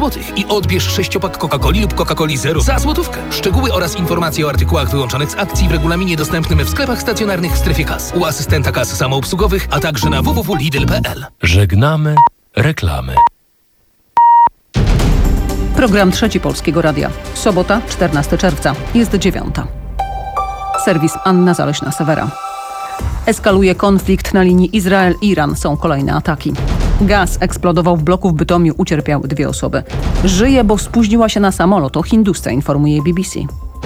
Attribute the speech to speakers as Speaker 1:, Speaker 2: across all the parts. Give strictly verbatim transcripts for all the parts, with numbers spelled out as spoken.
Speaker 1: złotych i odbierz sześciopak Coca-Coli lub Coca-Coli Zero za złotówkę. Szczegóły oraz informacje o artykułach wyłączonych z akcji w regulaminie dostępnym w sklepach stacjonarnych w strefie kas, u asystenta kas samoobsługowych, a także na w w w kropka lidl kropka p l.
Speaker 2: Żegnamy reklamy.
Speaker 3: Program Trzeci Polskiego Radia. Sobota, czternastego czerwca. Jest dziewiąta. Serwis Anna Zaleśna-Sewera. Eskaluje konflikt na linii Izrael-Iran. Są kolejne ataki. Gaz eksplodował w bloku w Bytomiu. Ucierpiały dwie osoby. Żyje, bo spóźniła się na samolot. O hindusce informuje B B C.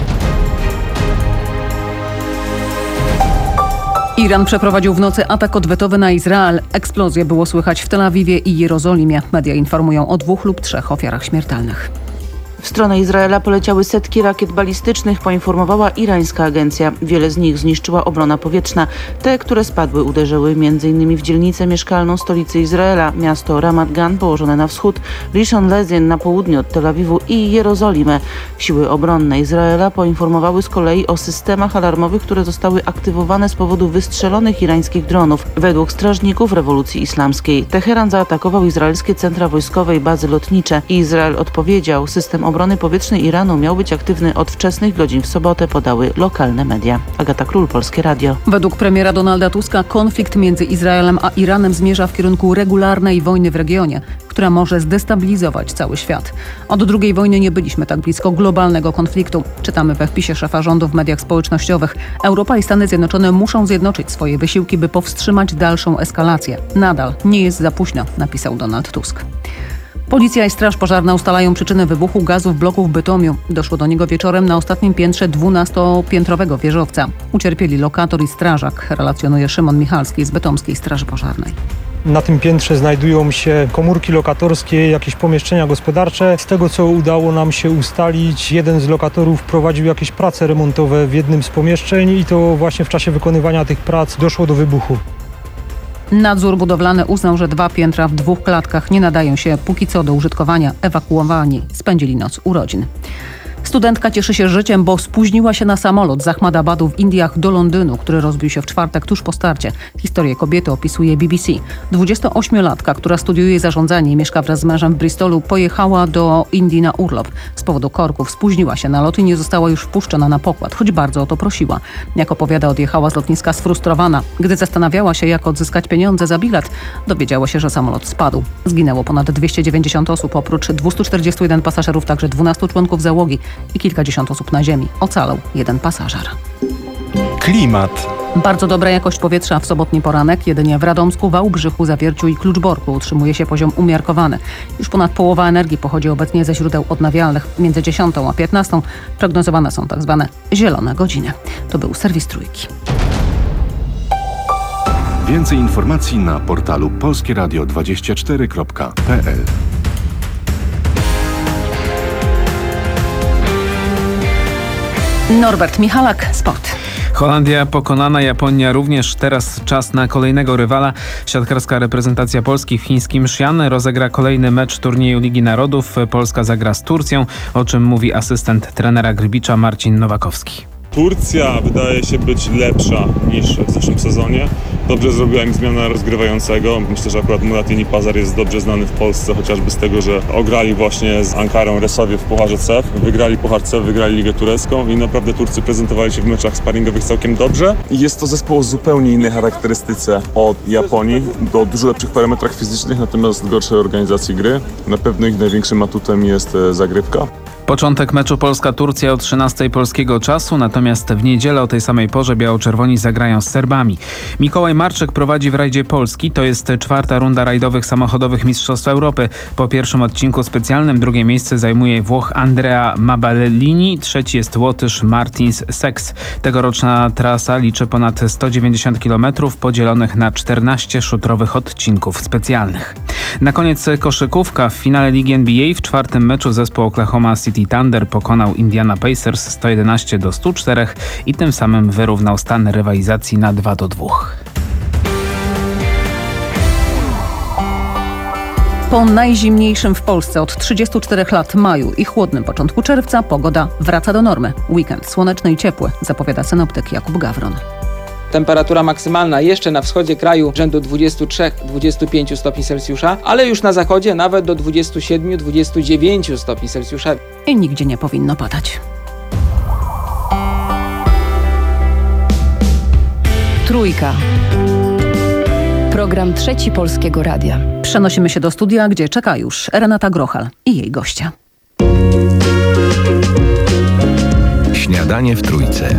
Speaker 3: Iran przeprowadził w nocy atak odwetowy na Izrael. Eksplozje było słychać w Tel Awiwie i Jerozolimie. Media informują o dwóch lub trzech ofiarach śmiertelnych.
Speaker 4: W stronę Izraela poleciały setki rakiet balistycznych, poinformowała irańska agencja. Wiele z nich zniszczyła obrona powietrzna. Te, które spadły, uderzyły między innymi w dzielnicę mieszkalną stolicy Izraela, miasto Ramat Gan położone na wschód, Rishon LeZion na południe od Tel Awiwu i Jerozolimę. Siły obronne Izraela poinformowały z kolei o systemach alarmowych, które zostały aktywowane z powodu wystrzelonych irańskich dronów. Według strażników rewolucji islamskiej Teheran zaatakował izraelskie centra wojskowe i bazy lotnicze. Izrael odpowiedział. System obrony powietrznej Iranu miał być aktywny od wczesnych godzin w sobotę, podały lokalne media. Agata Król, Polskie Radio.
Speaker 3: Według premiera Donalda Tuska konflikt między Izraelem a Iranem zmierza w kierunku regularnej wojny w regionie, która może zdestabilizować cały świat. Od drugiej wojny nie byliśmy tak blisko globalnego konfliktu. Czytamy we wpisie szefa rządu w mediach społecznościowych. Europa i Stany Zjednoczone muszą zjednoczyć swoje wysiłki, by powstrzymać dalszą eskalację. Nadal nie jest za późno, napisał Donald Tusk. Policja i Straż Pożarna ustalają przyczynę wybuchu gazu w bloku w Bytomiu. Doszło do niego wieczorem na ostatnim piętrze dwunastopiętrowego wieżowca. Ucierpieli lokator i strażak, relacjonuje Szymon Michalski z Bytomskiej Straży Pożarnej.
Speaker 5: Na tym piętrze znajdują się komórki lokatorskie, jakieś pomieszczenia gospodarcze. Z tego, co udało nam się ustalić, jeden z lokatorów prowadził jakieś prace remontowe w jednym z pomieszczeń i to właśnie w czasie wykonywania tych prac doszło do wybuchu.
Speaker 3: Nadzór budowlany uznał, że dwa piętra w dwóch klatkach nie nadają się póki co do użytkowania. Ewakuowani spędzili noc urodzin. Studentka cieszy się życiem, bo spóźniła się na samolot z Ahmadabadu w Indiach do Londynu, który rozbił się w czwartek tuż po starcie. Historię kobiety opisuje B B C. dwudziestoośmiolatka, która studiuje zarządzanie i mieszka wraz z mężem w Bristolu, pojechała do Indii na urlop. Z powodu korków spóźniła się na lot i nie została już wpuszczona na pokład, choć bardzo o to prosiła. Jak opowiada, odjechała z lotniska sfrustrowana. Gdy zastanawiała się, jak odzyskać pieniądze za bilet, dowiedziała się, że samolot spadł. Zginęło ponad dwieście dziewięćdziesiąt osób, oprócz dwustu czterdziestu jeden pasażerów, także dwunastu członków załogi i kilkadziesiąt osób na ziemi. Ocalał jeden pasażer.
Speaker 2: Klimat.
Speaker 3: Bardzo dobra jakość powietrza w sobotni poranek. Jedynie w Radomsku, Wałbrzychu, Zawierciu i Kluczborku utrzymuje się poziom umiarkowany. Już ponad połowa energii pochodzi obecnie ze źródeł odnawialnych. Między dziesiątą a piętnastą prognozowane są tak zwane zielone godziny. To był serwis Trójki.
Speaker 6: Więcej informacji na portalu polskie radio dwadzieścia cztery kropka p l.
Speaker 3: Norbert Michalak, sport.
Speaker 7: Holandia pokonana, Japonia również. Teraz czas na kolejnego rywala. Siatkarska reprezentacja Polski w chińskim Xi'an rozegra kolejny mecz turnieju Ligi Narodów. Polska zagra z Turcją, o czym mówi asystent trenera Grbicza Marcin Nowakowski.
Speaker 8: Turcja wydaje się być lepsza niż w zeszłym sezonie. Dobrze zrobiła im zmianę rozgrywającego. Myślę, że akurat Muratini Pazar jest dobrze znany w Polsce, chociażby z tego, że ograli właśnie z Ankarą Resowie w Pucharze C E F. Wygrali Puchar C E F, wygrali Ligę Turecką i naprawdę Turcy prezentowali się w meczach sparingowych całkiem dobrze. I jest to zespół o zupełnie innej charakterystyce od Japonii, do dużo lepszych parametrach fizycznych, natomiast gorszej organizacji gry. Na pewno ich największym atutem jest zagrywka.
Speaker 7: Początek meczu Polska-Turcja o trzynastej polskiego czasu, natomiast w niedzielę o tej samej porze biało-czerwoni zagrają z Serbami. Mikołaj Marczek prowadzi w rajdzie Polski. To jest czwarta runda rajdowych samochodowych Mistrzostw Europy. Po pierwszym odcinku specjalnym drugie miejsce zajmuje Włoch Andrea Mabellini, trzeci jest Łotysz Martins Seks. Tegoroczna trasa liczy ponad sto dziewięćdziesiąt kilometrów podzielonych na czternaście szutrowych odcinków specjalnych. Na koniec koszykówka. W finale Ligi N B A w czwartym meczu zespół Oklahoma City Thunder pokonał Indiana Pacers sto jedenaście do stu czterech i tym samym wyrównał stan rywalizacji na dwa do dwóch.
Speaker 3: Po najzimniejszym w Polsce od trzydziestu czterech lat maju i chłodnym początku czerwca pogoda wraca do normy. Weekend słoneczny i ciepły, zapowiada synoptyk Jakub Gawron.
Speaker 9: Temperatura maksymalna jeszcze na wschodzie kraju rzędu dwudziestu trzech do dwudziestu pięciu stopni Celsjusza, ale już na zachodzie nawet do dwudziestu siedmiu do dwudziestu dziewięciu stopni Celsjusza.
Speaker 3: I nigdzie nie powinno padać.
Speaker 10: Trójka. Program Trzeci Polskiego Radia.
Speaker 3: Przenosimy się do studia, gdzie czeka już Renata Grochal i jej gościa.
Speaker 2: Śniadanie w Trójce.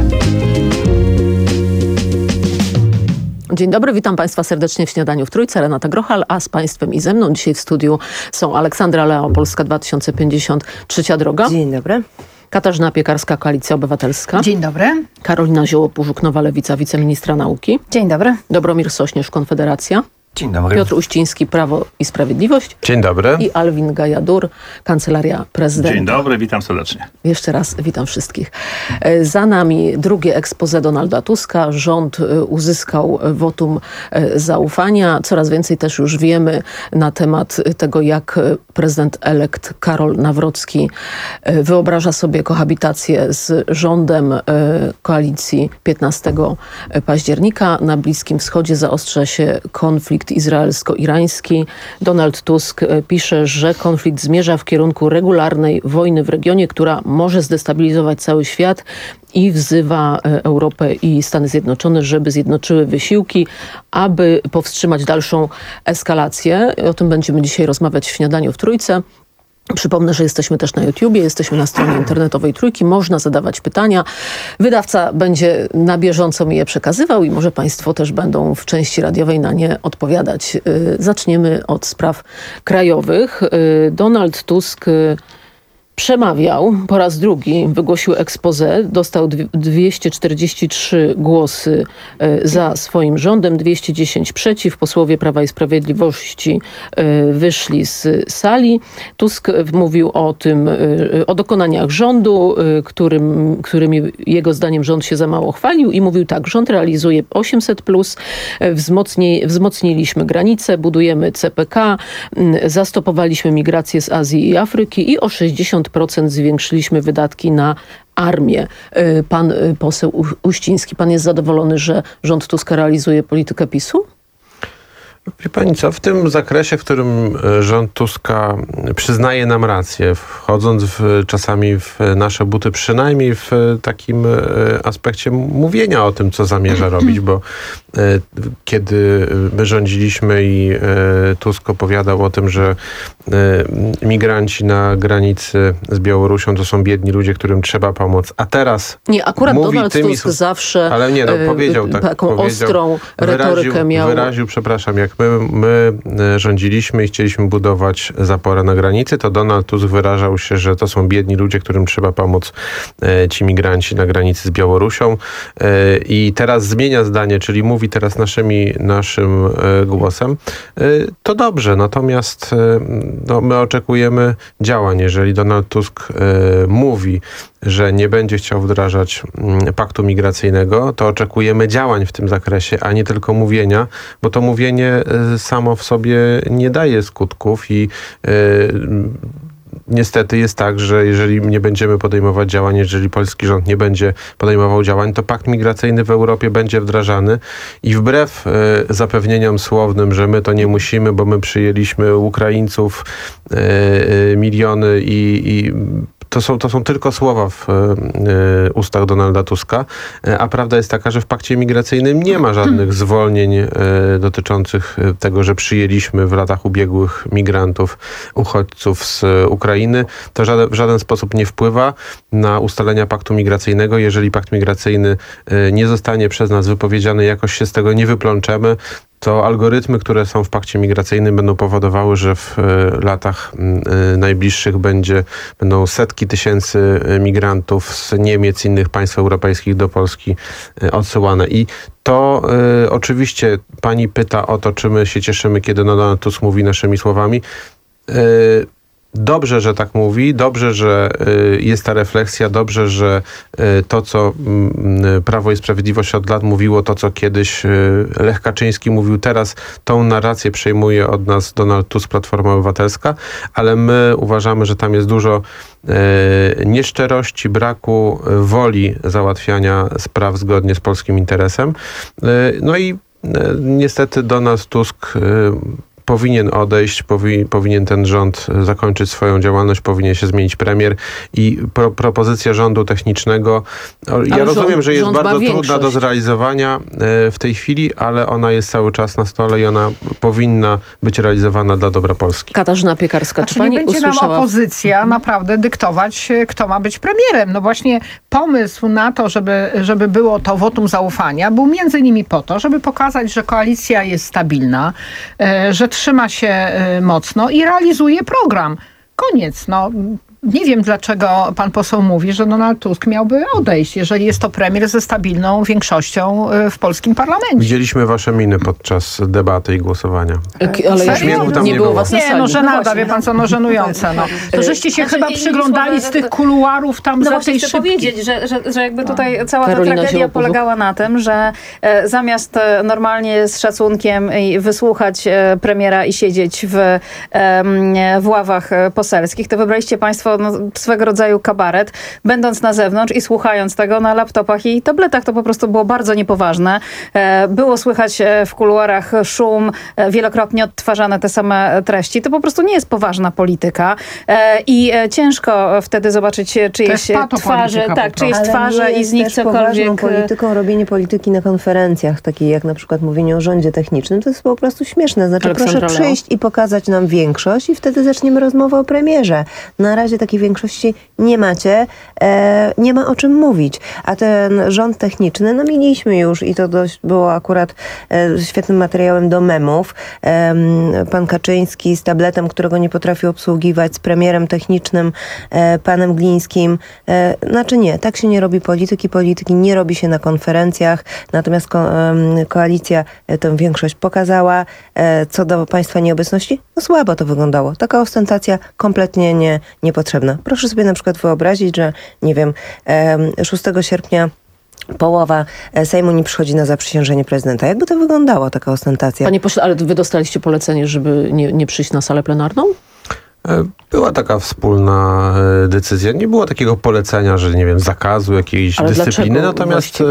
Speaker 11: Dzień dobry, witam Państwa serdecznie w Śniadaniu w Trójce. Renata Grochal, a z Państwem i ze mną dzisiaj w studiu są Aleksandra Leo, Polska dwa tysiące pięćdziesiąt, Trzecia Droga.
Speaker 12: Dzień dobry.
Speaker 11: Katarzyna Piekarska, Koalicja Obywatelska.
Speaker 12: Dzień dobry.
Speaker 11: Karolina Zioło-Pużuk, Nowa Lewica, wiceministra nauki.
Speaker 12: Dzień dobry.
Speaker 11: Dobromir Sośnierz, Konfederacja.
Speaker 13: Dzień dobry.
Speaker 11: Piotr Uściński, Prawo i Sprawiedliwość.
Speaker 13: Dzień dobry.
Speaker 11: I Alwin Gajadur, Kancelaria Prezydenta.
Speaker 14: Dzień dobry, witam serdecznie.
Speaker 11: Jeszcze raz witam wszystkich. Za nami drugie expose Donalda Tuska. Rząd uzyskał wotum zaufania. Coraz więcej też już wiemy na temat tego, jak prezydent elekt Karol Nawrocki wyobraża sobie kohabitację z rządem koalicji piętnastego października. Na Bliskim Wschodzie zaostrza się konflikt izraelsko-irański. Donald Tusk pisze, że konflikt zmierza w kierunku regularnej wojny w regionie, która może zdestabilizować cały świat i wzywa Europę i Stany Zjednoczone, żeby zjednoczyły wysiłki, aby powstrzymać dalszą eskalację. O tym będziemy dzisiaj rozmawiać w Śniadaniu w Trójce. Przypomnę, że jesteśmy też na YouTubie, jesteśmy na stronie internetowej Trójki, można zadawać pytania. Wydawca będzie na bieżąco mi je przekazywał i może Państwo też będą w części radiowej na nie odpowiadać. Zaczniemy od spraw krajowych. Donald Tusk przemawiał po raz drugi, wygłosił expose, dostał dwieście czterdzieści trzy głosy za swoim rządem, dwieście dziesięć przeciw. Posłowie Prawa i Sprawiedliwości wyszli z sali. Tusk mówił o tym, o dokonaniach rządu, którym, którymi jego zdaniem rząd się za mało chwalił i mówił tak: rząd realizuje osiemset plus, wzmocni, wzmocniliśmy granice, budujemy C P K, zastopowaliśmy migrację z Azji i Afryki i o sześćdziesiąt procent zwiększyliśmy wydatki na armię. Pan poseł Uściński, pan jest zadowolony, że rząd Tuska realizuje politykę PiSu?
Speaker 15: Wie pani co, w tym zakresie, w którym rząd Tuska przyznaje nam rację, wchodząc w, czasami w nasze buty, przynajmniej w takim aspekcie mówienia o tym, co zamierza robić, bo kiedy my rządziliśmy i Tusk opowiadał o tym, że migranci na granicy z Białorusią to są biedni ludzie, którym trzeba pomóc, a teraz
Speaker 11: nie, akurat
Speaker 15: mówi
Speaker 11: Donald
Speaker 15: tymi
Speaker 11: Tusk zawsze
Speaker 15: ale nie, no, powiedział tak,
Speaker 11: taką
Speaker 15: powiedział,
Speaker 11: ostrą retorykę
Speaker 15: wyraził,
Speaker 11: miał.
Speaker 15: Wyraził, przepraszam, jak my, my rządziliśmy i chcieliśmy budować zaporę na granicy, to Donald Tusk wyrażał się, że to są biedni ludzie, którym trzeba pomóc, e, ci migranci na granicy z Białorusią. E, I teraz zmienia zdanie, czyli mówi teraz naszymi, naszym e, głosem. E, to dobrze, natomiast e, no, my oczekujemy działań. Jeżeli Donald Tusk e, mówi, że nie będzie chciał wdrażać m, paktu migracyjnego, to oczekujemy działań w tym zakresie, a nie tylko mówienia, bo to mówienie e, samo w sobie nie daje skutków i e, niestety jest tak, że jeżeli nie będziemy podejmować działań, jeżeli polski rząd nie będzie podejmował działań, to pakt migracyjny w Europie będzie wdrażany i wbrew e, zapewnieniom słownym, że my to nie musimy, bo my przyjęliśmy Ukraińców e, e, miliony i, i To są, to są tylko słowa w y, ustach Donalda Tuska, a prawda jest taka, że w pakcie migracyjnym nie ma żadnych zwolnień y, dotyczących tego, że przyjęliśmy w latach ubiegłych migrantów, uchodźców z Ukrainy. To żaden, w żaden sposób nie wpływa na ustalenia paktu migracyjnego. Jeżeli pakt migracyjny y, nie zostanie przez nas wypowiedziany, jakoś się z tego nie wyplączemy, to algorytmy, które są w pakcie migracyjnym, będą powodowały, że w y, latach y, najbliższych będzie, będą setki tysięcy migrantów z Niemiec, innych państw europejskich do Polski y, odsyłane. I to y, oczywiście pani pyta o to, czy my się cieszymy, kiedy Donald Tusk mówi naszymi słowami. Y, Dobrze, że tak mówi, dobrze, że jest ta refleksja, dobrze, że to, co Prawo i Sprawiedliwość od lat mówiło, to, co kiedyś Lech Kaczyński mówił, teraz tą narrację przejmuje od nas Donald Tusk, Platforma Obywatelska, ale my uważamy, że tam jest dużo nieszczerości, braku woli załatwiania spraw zgodnie z polskim interesem. No i niestety Donald Tusk powinien odejść, powi, powinien ten rząd zakończyć swoją działalność, powinien się zmienić premier i pro, propozycja rządu technicznego, ja ale rozumiem, rząd, że jest bardzo trudna do zrealizowania w tej chwili, ale ona jest cały czas na stole i ona powinna być realizowana dla dobra Polski.
Speaker 11: Katarzyna Piekarska,
Speaker 12: znaczy,
Speaker 11: czy pani
Speaker 12: nie będzie
Speaker 11: usłyszała...
Speaker 12: nam opozycja naprawdę dyktować, kto ma być premierem. No właśnie pomysł na to, żeby, żeby było to wotum zaufania, był między innymi po to, żeby pokazać, że koalicja jest stabilna, że trzyma się mocno i realizuje program. Koniec. No, nie wiem, dlaczego pan poseł mówi, że Donald Tusk miałby odejść, jeżeli jest to premier ze stabilną większością w polskim parlamencie.
Speaker 15: Widzieliśmy wasze miny podczas debaty i głosowania.
Speaker 11: Ale
Speaker 15: śmiechu tam
Speaker 11: nie,
Speaker 15: nie
Speaker 11: było
Speaker 15: było.
Speaker 11: was na
Speaker 12: Nie,
Speaker 11: sali.
Speaker 12: no żenada, wie pan co, no żenujące. No. To żeście się
Speaker 13: Znaczy,
Speaker 12: chyba przyglądali z tych kuluarów tam
Speaker 13: no
Speaker 12: za
Speaker 13: właśnie
Speaker 12: tej
Speaker 13: chcę
Speaker 12: szybki.
Speaker 13: powiedzieć, że, że, że jakby tutaj cała
Speaker 11: Karolina
Speaker 13: ta tragedia
Speaker 11: Ziołopowo.
Speaker 13: polegała na tym, że e, zamiast e, normalnie z szacunkiem i wysłuchać e, premiera i siedzieć w, e, w ławach e, poselskich, to wybraliście państwo no, swego rodzaju kabaret, będąc na zewnątrz i słuchając tego na laptopach i tabletach. To po prostu było bardzo niepoważne. E, było słychać e, w kuluarach szum, e, wielokrotnie odtwarzane te same treści. To po prostu nie jest poważna polityka e, i e, ciężko wtedy zobaczyć czyjeś twarze, tak, czyjeś
Speaker 14: Ale
Speaker 13: twarze
Speaker 14: nie
Speaker 13: i z nich
Speaker 14: jest też
Speaker 13: cokolwiek...
Speaker 14: poważną polityką robienie polityki na konferencjach, takiej jak na przykład mówienie o rządzie technicznym. To jest po prostu śmieszne. Znaczy
Speaker 11: Aleksandra
Speaker 14: proszę
Speaker 11: Leo.
Speaker 14: przyjść i pokazać nam większość i wtedy zaczniemy rozmowę o premierze. Na razie takiej większości nie macie, e, nie ma o czym mówić. A ten rząd techniczny, no mieliśmy już i to dość było akurat e, świetnym materiałem do memów. E, pan Kaczyński z tabletem, którego nie potrafi obsługiwać, z premierem technicznym, e, panem Glińskim. E, znaczy nie, tak się nie robi polityki. Polityki nie robi się na konferencjach, natomiast ko, e, koalicja e, tę większość pokazała. E, co do państwa nieobecności, no słabo to wyglądało. Taka ostentacja kompletnie nie, niepotrzebna. Proszę sobie na przykład wyobrazić, że nie wiem, szóstego sierpnia połowa Sejmu nie przychodzi na zaprzysiężenie prezydenta. Jakby to wyglądało, taka ostentacja?
Speaker 11: Panie pośle, ale wy dostaliście polecenie, żeby nie, nie przyjść na salę plenarną?
Speaker 15: Była taka wspólna decyzja. Nie było takiego polecenia, że nie wiem, zakazu jakiejś
Speaker 11: ale
Speaker 15: dyscypliny. Natomiast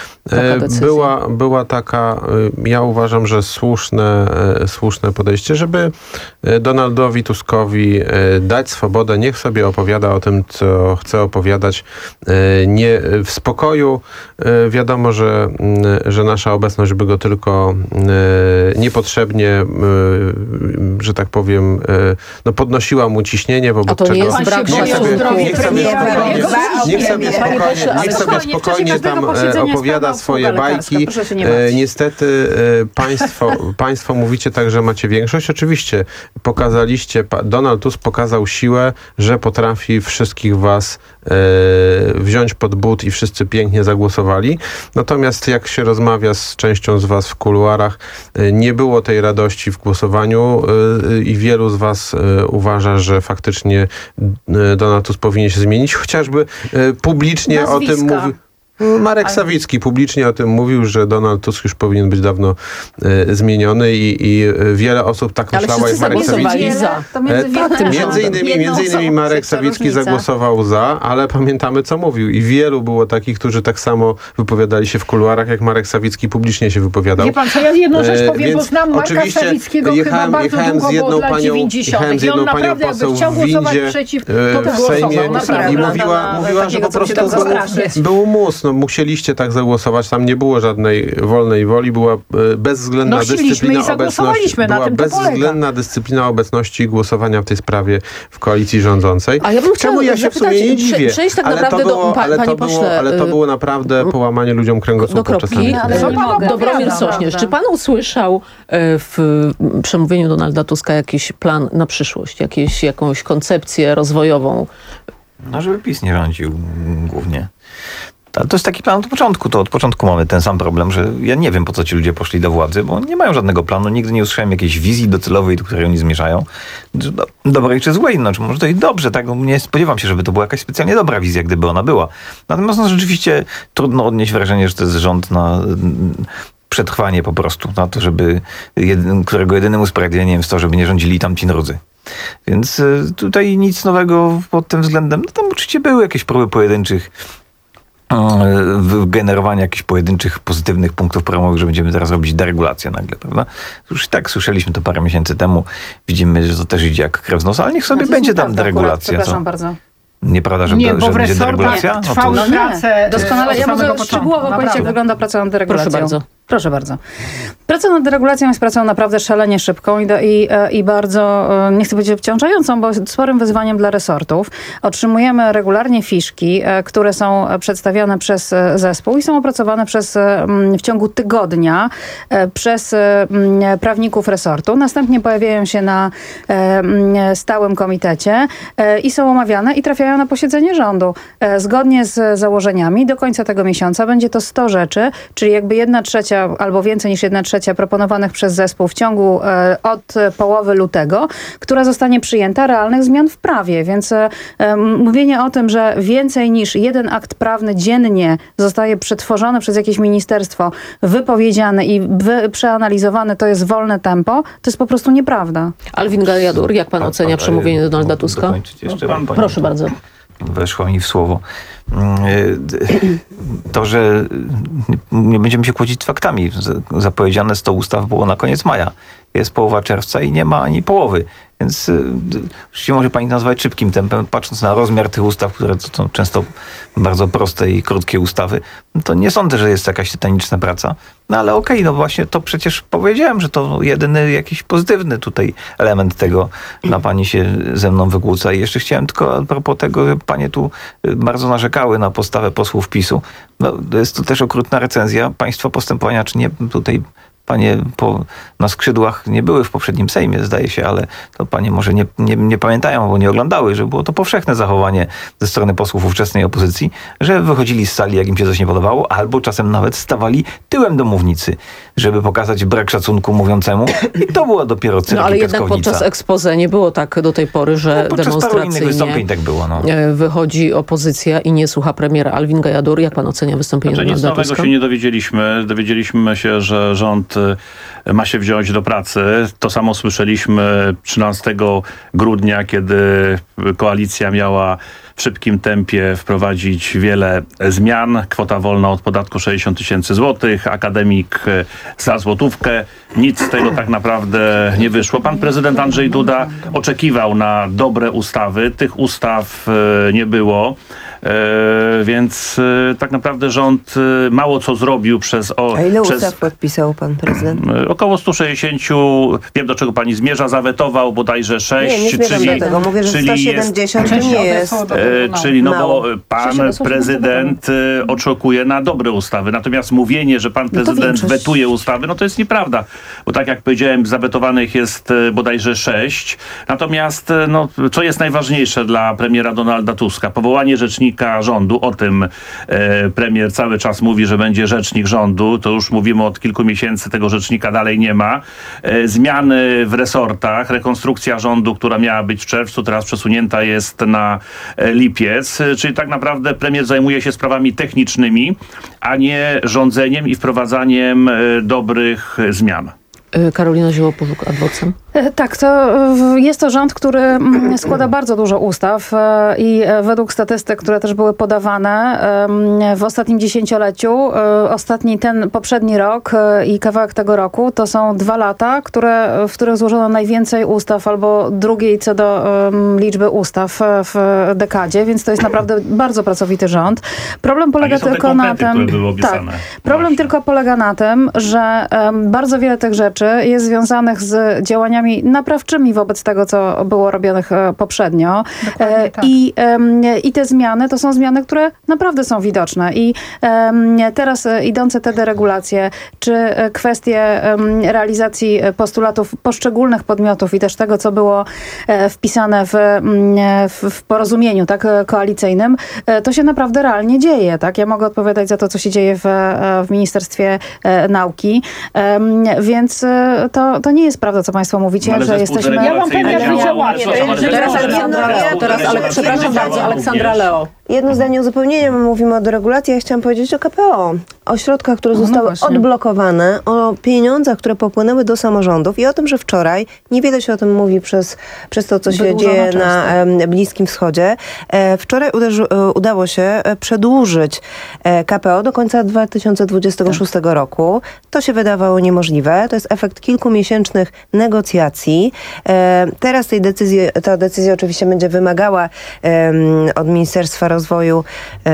Speaker 15: była, była taka, ja uważam, że słuszne, słuszne podejście, żeby Donaldowi Tuskowi dać swobodę. Niech sobie opowiada o tym, co chce opowiadać. Nie, w spokoju. Wiadomo, że, że nasza obecność by go tylko niepotrzebnie, że tak powiem, no podnosiła mu ciśnienie, wobec
Speaker 11: A to nie
Speaker 15: czego
Speaker 11: jest brak
Speaker 15: niech sobie, niech sobie spokojnie, niech sobie spokojnie, niech sobie spokojnie tam opowiada swoje bajki. E, niestety e, państwo, państwo mówicie tak, że macie większość. Oczywiście pokazaliście, Donald Tusk pokazał siłę, że potrafi wszystkich was e, wziąć pod but i wszyscy pięknie zagłosowali. Natomiast jak się rozmawia z częścią z was w kuluarach, e, nie było tej radości w głosowaniu e, i wielu z was e, uważa, że faktycznie e, Donald Tusk powinien się zmienić. Chociażby e, publicznie Nazwiska. o tym mówi. Marek Ale... Sawicki publicznie o tym mówił, że Donald Tusk już powinien być dawno e, zmieniony i, i wiele osób tak myślało jak Marek Sawicki.
Speaker 11: Za.
Speaker 13: To między,
Speaker 15: e, tak, między innymi, między innymi Marek Sawicki różnica. zagłosował za, ale pamiętamy co mówił i wielu było takich, którzy tak samo wypowiadali się w kuluarach, jak Marek Sawicki publicznie się wypowiadał.
Speaker 12: Wie pan co, ja jedną rzecz powiem, e, bo znam Marka Sawickiego
Speaker 15: jechałem,
Speaker 12: chyba bardzo
Speaker 15: jechałem
Speaker 12: długo,
Speaker 15: z jedną
Speaker 12: bo od lat
Speaker 15: panią,
Speaker 12: dziewięćdziesiątych. I on naprawdę jakby chciał głosować przeciw, to by
Speaker 15: w Sejmie
Speaker 12: głosował.
Speaker 15: i mówiła, mówiła że po prostu był mus. No, musieliście tak zagłosować. Tam nie było żadnej wolnej woli. Była bezwzględna dyscyplina obecności. Była bezwzględna dyscyplina obecności i głosowania w tej sprawie w koalicji rządzącej.
Speaker 11: A ja bym
Speaker 15: Czemu ja się w sumie nie dziwię?
Speaker 11: Przejść tak
Speaker 15: ale
Speaker 11: naprawdę
Speaker 15: to było,
Speaker 11: do, pa,
Speaker 15: ale
Speaker 11: panie
Speaker 15: to było,
Speaker 11: pośle,
Speaker 15: ale to było naprawdę połamanie ludziom kręgosłupa czasami.
Speaker 11: Dobromir Sośnierz, czy pan usłyszał w przemówieniu Donalda Tuska jakiś plan na przyszłość? Jakieś, jakąś koncepcję rozwojową?
Speaker 16: No, żeby PiS nie rządził głównie. Ale to jest taki plan od początku. To od początku mamy ten sam problem, że ja nie wiem, po co ci ludzie poszli do władzy, bo nie mają żadnego planu. Nigdy nie usłyszałem jakiejś wizji docelowej, do której oni zmierzają. Do, dobrej czy złej, znaczy może to i dobrze, tak? Nie spodziewam się, żeby to była jakaś specjalnie dobra wizja, gdyby ona była. Natomiast no, rzeczywiście trudno odnieść wrażenie, że to jest rząd na przetrwanie po prostu, na to, żeby jedyn, którego jedynym usprawiedliwieniem jest to, żeby nie rządzili tamci drudzy. Więc tutaj nic nowego pod tym względem. No tam oczywiście były jakieś próby pojedynczych generowania jakichś pojedynczych pozytywnych punktów programowych, że będziemy teraz robić deregulację nagle, prawda? Już i tak słyszeliśmy to parę miesięcy temu. Widzimy, że to też idzie jak krew z nosa, ale niech sobie będzie tam deregulacja.
Speaker 13: Przepraszam bardzo.
Speaker 16: Nieprawda, że,
Speaker 12: nie,
Speaker 16: że
Speaker 12: bo w
Speaker 16: będzie
Speaker 12: resortach
Speaker 16: deregulacja?
Speaker 12: trwały
Speaker 16: No
Speaker 12: prace.
Speaker 13: Doskonale. Ja mogę szczegółowo powiedzieć, jak wygląda praca nad deregulacją.
Speaker 11: Proszę bardzo.
Speaker 13: Proszę bardzo. Praca nad deregulacją jest pracą naprawdę szalenie szybką i, i, i bardzo, nie chcę powiedzieć obciążającą, bo sporym wyzwaniem dla resortów. Otrzymujemy regularnie fiszki, które są przedstawiane przez zespół i są opracowane przez, w ciągu tygodnia przez prawników resortu. Następnie pojawiają się na stałym komitecie i są omawiane i trafiają na posiedzenie rządu. Zgodnie z założeniami do końca tego miesiąca będzie to sto rzeczy, czyli jakby jedna trzecia albo więcej niż jedna trzecia proponowanych przez zespół w ciągu e, od połowy lutego, która zostanie przyjęta, realnych zmian w prawie. Więc e, mówienie o tym, że więcej niż jeden akt prawny dziennie zostaje przetworzony przez jakieś ministerstwo, wypowiedziany i wy, przeanalizowany, to jest wolne tempo, to jest po prostu nieprawda.
Speaker 11: Alvin Gajadur, jak pan ocenia przemówienie Donalda Tuska?
Speaker 16: Jeszcze
Speaker 11: no, proszę bardzo.
Speaker 16: Weszła mi w słowo. To, że nie będziemy się kłócić z faktami. Zapowiedziane sto ustaw było na koniec maja. Jest połowa czerwca i nie ma ani połowy. Więc oczywiście może pani nazwać szybkim tempem, patrząc na rozmiar tych ustaw, które to są często bardzo proste i krótkie ustawy, to nie sądzę, że jest jakaś tytaniczna praca. No ale okej, okay, no właśnie to przecież powiedziałem, że to jedyny jakiś pozytywny tutaj element tego, na pani się ze mną wykłóca. I jeszcze chciałem tylko a propos tego, że panie tu bardzo narzekały na postawę posłów PiSu. No, jest to też okrutna recenzja państwa postępowania, czy nie tutaj panie po, na skrzydłach nie były w poprzednim Sejmie, zdaje się, ale to panie może nie, nie, nie pamiętają, bo nie oglądały, że było to powszechne zachowanie ze strony posłów ówczesnej opozycji, że wychodzili z sali, jak im się coś nie podobało, albo czasem nawet stawali tyłem do mównicy, żeby pokazać brak szacunku mówiącemu. I to była dopiero cyrk.
Speaker 11: No ale
Speaker 16: i
Speaker 11: jednak podczas expose nie było tak do tej pory, że no, demonstracyjnie
Speaker 16: tak było, no.
Speaker 11: wychodzi opozycja i nie słucha premiera. Alvin Gajadur, jak pan ocenia wystąpienie
Speaker 17: znaczy,
Speaker 11: Donalda Tuska?
Speaker 17: Nic nowego się nie dowiedzieliśmy. Dowiedzieliśmy się, że rząd ma się wziąć do pracy. To samo słyszeliśmy trzynastego grudnia, kiedy koalicja miała w szybkim tempie wprowadzić wiele zmian. Kwota wolna od podatku sześćdziesiąt tysięcy złotych, akademik za złotówkę. Nic z tego tak naprawdę nie wyszło. Pan prezydent Andrzej Duda oczekiwał na dobre ustawy. Tych ustaw nie było. E, więc e, tak naprawdę rząd e, mało co zrobił przez... O,
Speaker 14: A ile
Speaker 17: przez,
Speaker 14: ustaw podpisał pan prezydent?
Speaker 17: E, około sto sześćdziesiąt, wiem do czego pani zmierza, zawetował bodajże sześć.
Speaker 14: Nie, nie zmierzam
Speaker 17: czyli,
Speaker 14: do tego. Mówię, że sto siedemdziesiąt
Speaker 17: jest,
Speaker 14: to nie jest
Speaker 17: e, Czyli no
Speaker 14: mało.
Speaker 17: bo pan prezydent e, oczekuje na dobre ustawy. Natomiast mówienie, że pan prezydent no wetuje ustawy, no to jest nieprawda. Bo tak jak powiedziałem, zawetowanych jest e, bodajże sześć. Natomiast e, no, co jest najważniejsze dla premiera Donalda Tuska? Powołanie rzecznika rządu. O tym e, premier cały czas mówi, że będzie rzecznik rządu. To już mówimy od kilku miesięcy, tego rzecznika dalej nie ma. E, zmiany w resortach, rekonstrukcja rządu, która miała być w czerwcu, teraz przesunięta jest na e, lipiec. E, czyli tak naprawdę premier zajmuje się sprawami technicznymi, a nie rządzeniem i wprowadzaniem e, dobrych zmian.
Speaker 11: Karolina Zioło-Pużuk, adwocem.
Speaker 13: Tak, to jest to rząd, który składa bardzo dużo ustaw i według statystyk, które też były podawane w ostatnim dziesięcioleciu, ostatni ten poprzedni rok i kawałek tego roku, to są dwa lata, które, w których złożono najwięcej ustaw albo drugiej co do liczby ustaw w dekadzie, więc to jest naprawdę bardzo pracowity rząd. Problem polega tylko na tym... Tak, problem tylko polega na tym, że bardzo wiele tych rzeczy jest związanych z działaniami działaniami naprawczymi wobec tego, co było robione poprzednio.
Speaker 12: Dokładnie tak.
Speaker 13: I, I te zmiany to są zmiany, które naprawdę są widoczne. I teraz idące te deregulacje, czy kwestie realizacji postulatów poszczególnych podmiotów i też tego, co było wpisane w, w, w porozumieniu tak, koalicyjnym, to się naprawdę realnie dzieje. Tak? Ja mogę odpowiadać za to, co się dzieje w, w Ministerstwie Nauki, więc to, to nie jest prawda, co państwo mówicie, że jesteśmy...
Speaker 12: Ja wam powiem, jak działanie.
Speaker 11: Teraz Aleksandra Leo, teraz, ale przepraszam bardzo, Aleksandra Leo.
Speaker 14: Jedno zdanie uzupełnienia, my mówimy o deregulacji, ja chciałam powiedzieć o K P O. O środkach, które zostały no odblokowane, o pieniądzach, które popłynęły do samorządów i o tym, że wczoraj, niewiele się o tym mówi przez, przez to, co się
Speaker 11: Wydłużono
Speaker 14: dzieje
Speaker 11: czas,
Speaker 14: na e, Bliskim Wschodzie. E, wczoraj uderzy, e, udało się przedłużyć e, K P O do końca dwa tysiące dwudziestego szóstego roku. To się wydawało niemożliwe. To jest efekt kilkumiesięcznych negocjacji. E, teraz tej decyzji, ta decyzja oczywiście będzie wymagała e, od Ministerstwa Rozwoju, e,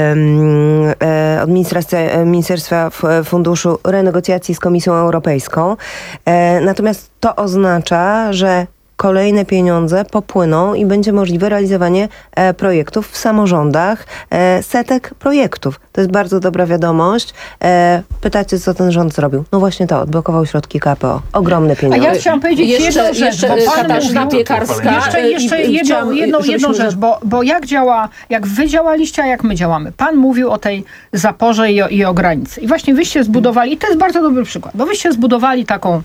Speaker 14: e, od Ministerstwa, Ministerstwa Funduszu renegocjacji z Komisją Europejską. E, natomiast to oznacza, że kolejne pieniądze popłyną i będzie możliwe realizowanie e, projektów w samorządach, e, setek projektów. To jest bardzo dobra wiadomość. E, pytacie, co ten rząd zrobił? No właśnie to, odblokował środki K P O. Ogromne pieniądze.
Speaker 12: A ja chciałam powiedzieć
Speaker 11: jeszcze,
Speaker 12: jedną rzecz,
Speaker 11: jeszcze
Speaker 12: bo pan
Speaker 11: Katarzyna
Speaker 12: mówi,
Speaker 11: Piekarska.
Speaker 12: Jeszcze, jeszcze
Speaker 11: i, i
Speaker 12: jedną,
Speaker 11: chciałam,
Speaker 12: jedną, jedną
Speaker 11: żebyśmy-
Speaker 12: rzecz, bo, bo jak działa, jak wy działaliście, a jak my działamy. Pan mówił o tej zaporze i o, i o granicy. I właśnie wyście zbudowali, i to jest bardzo dobry przykład, bo wyście zbudowali taką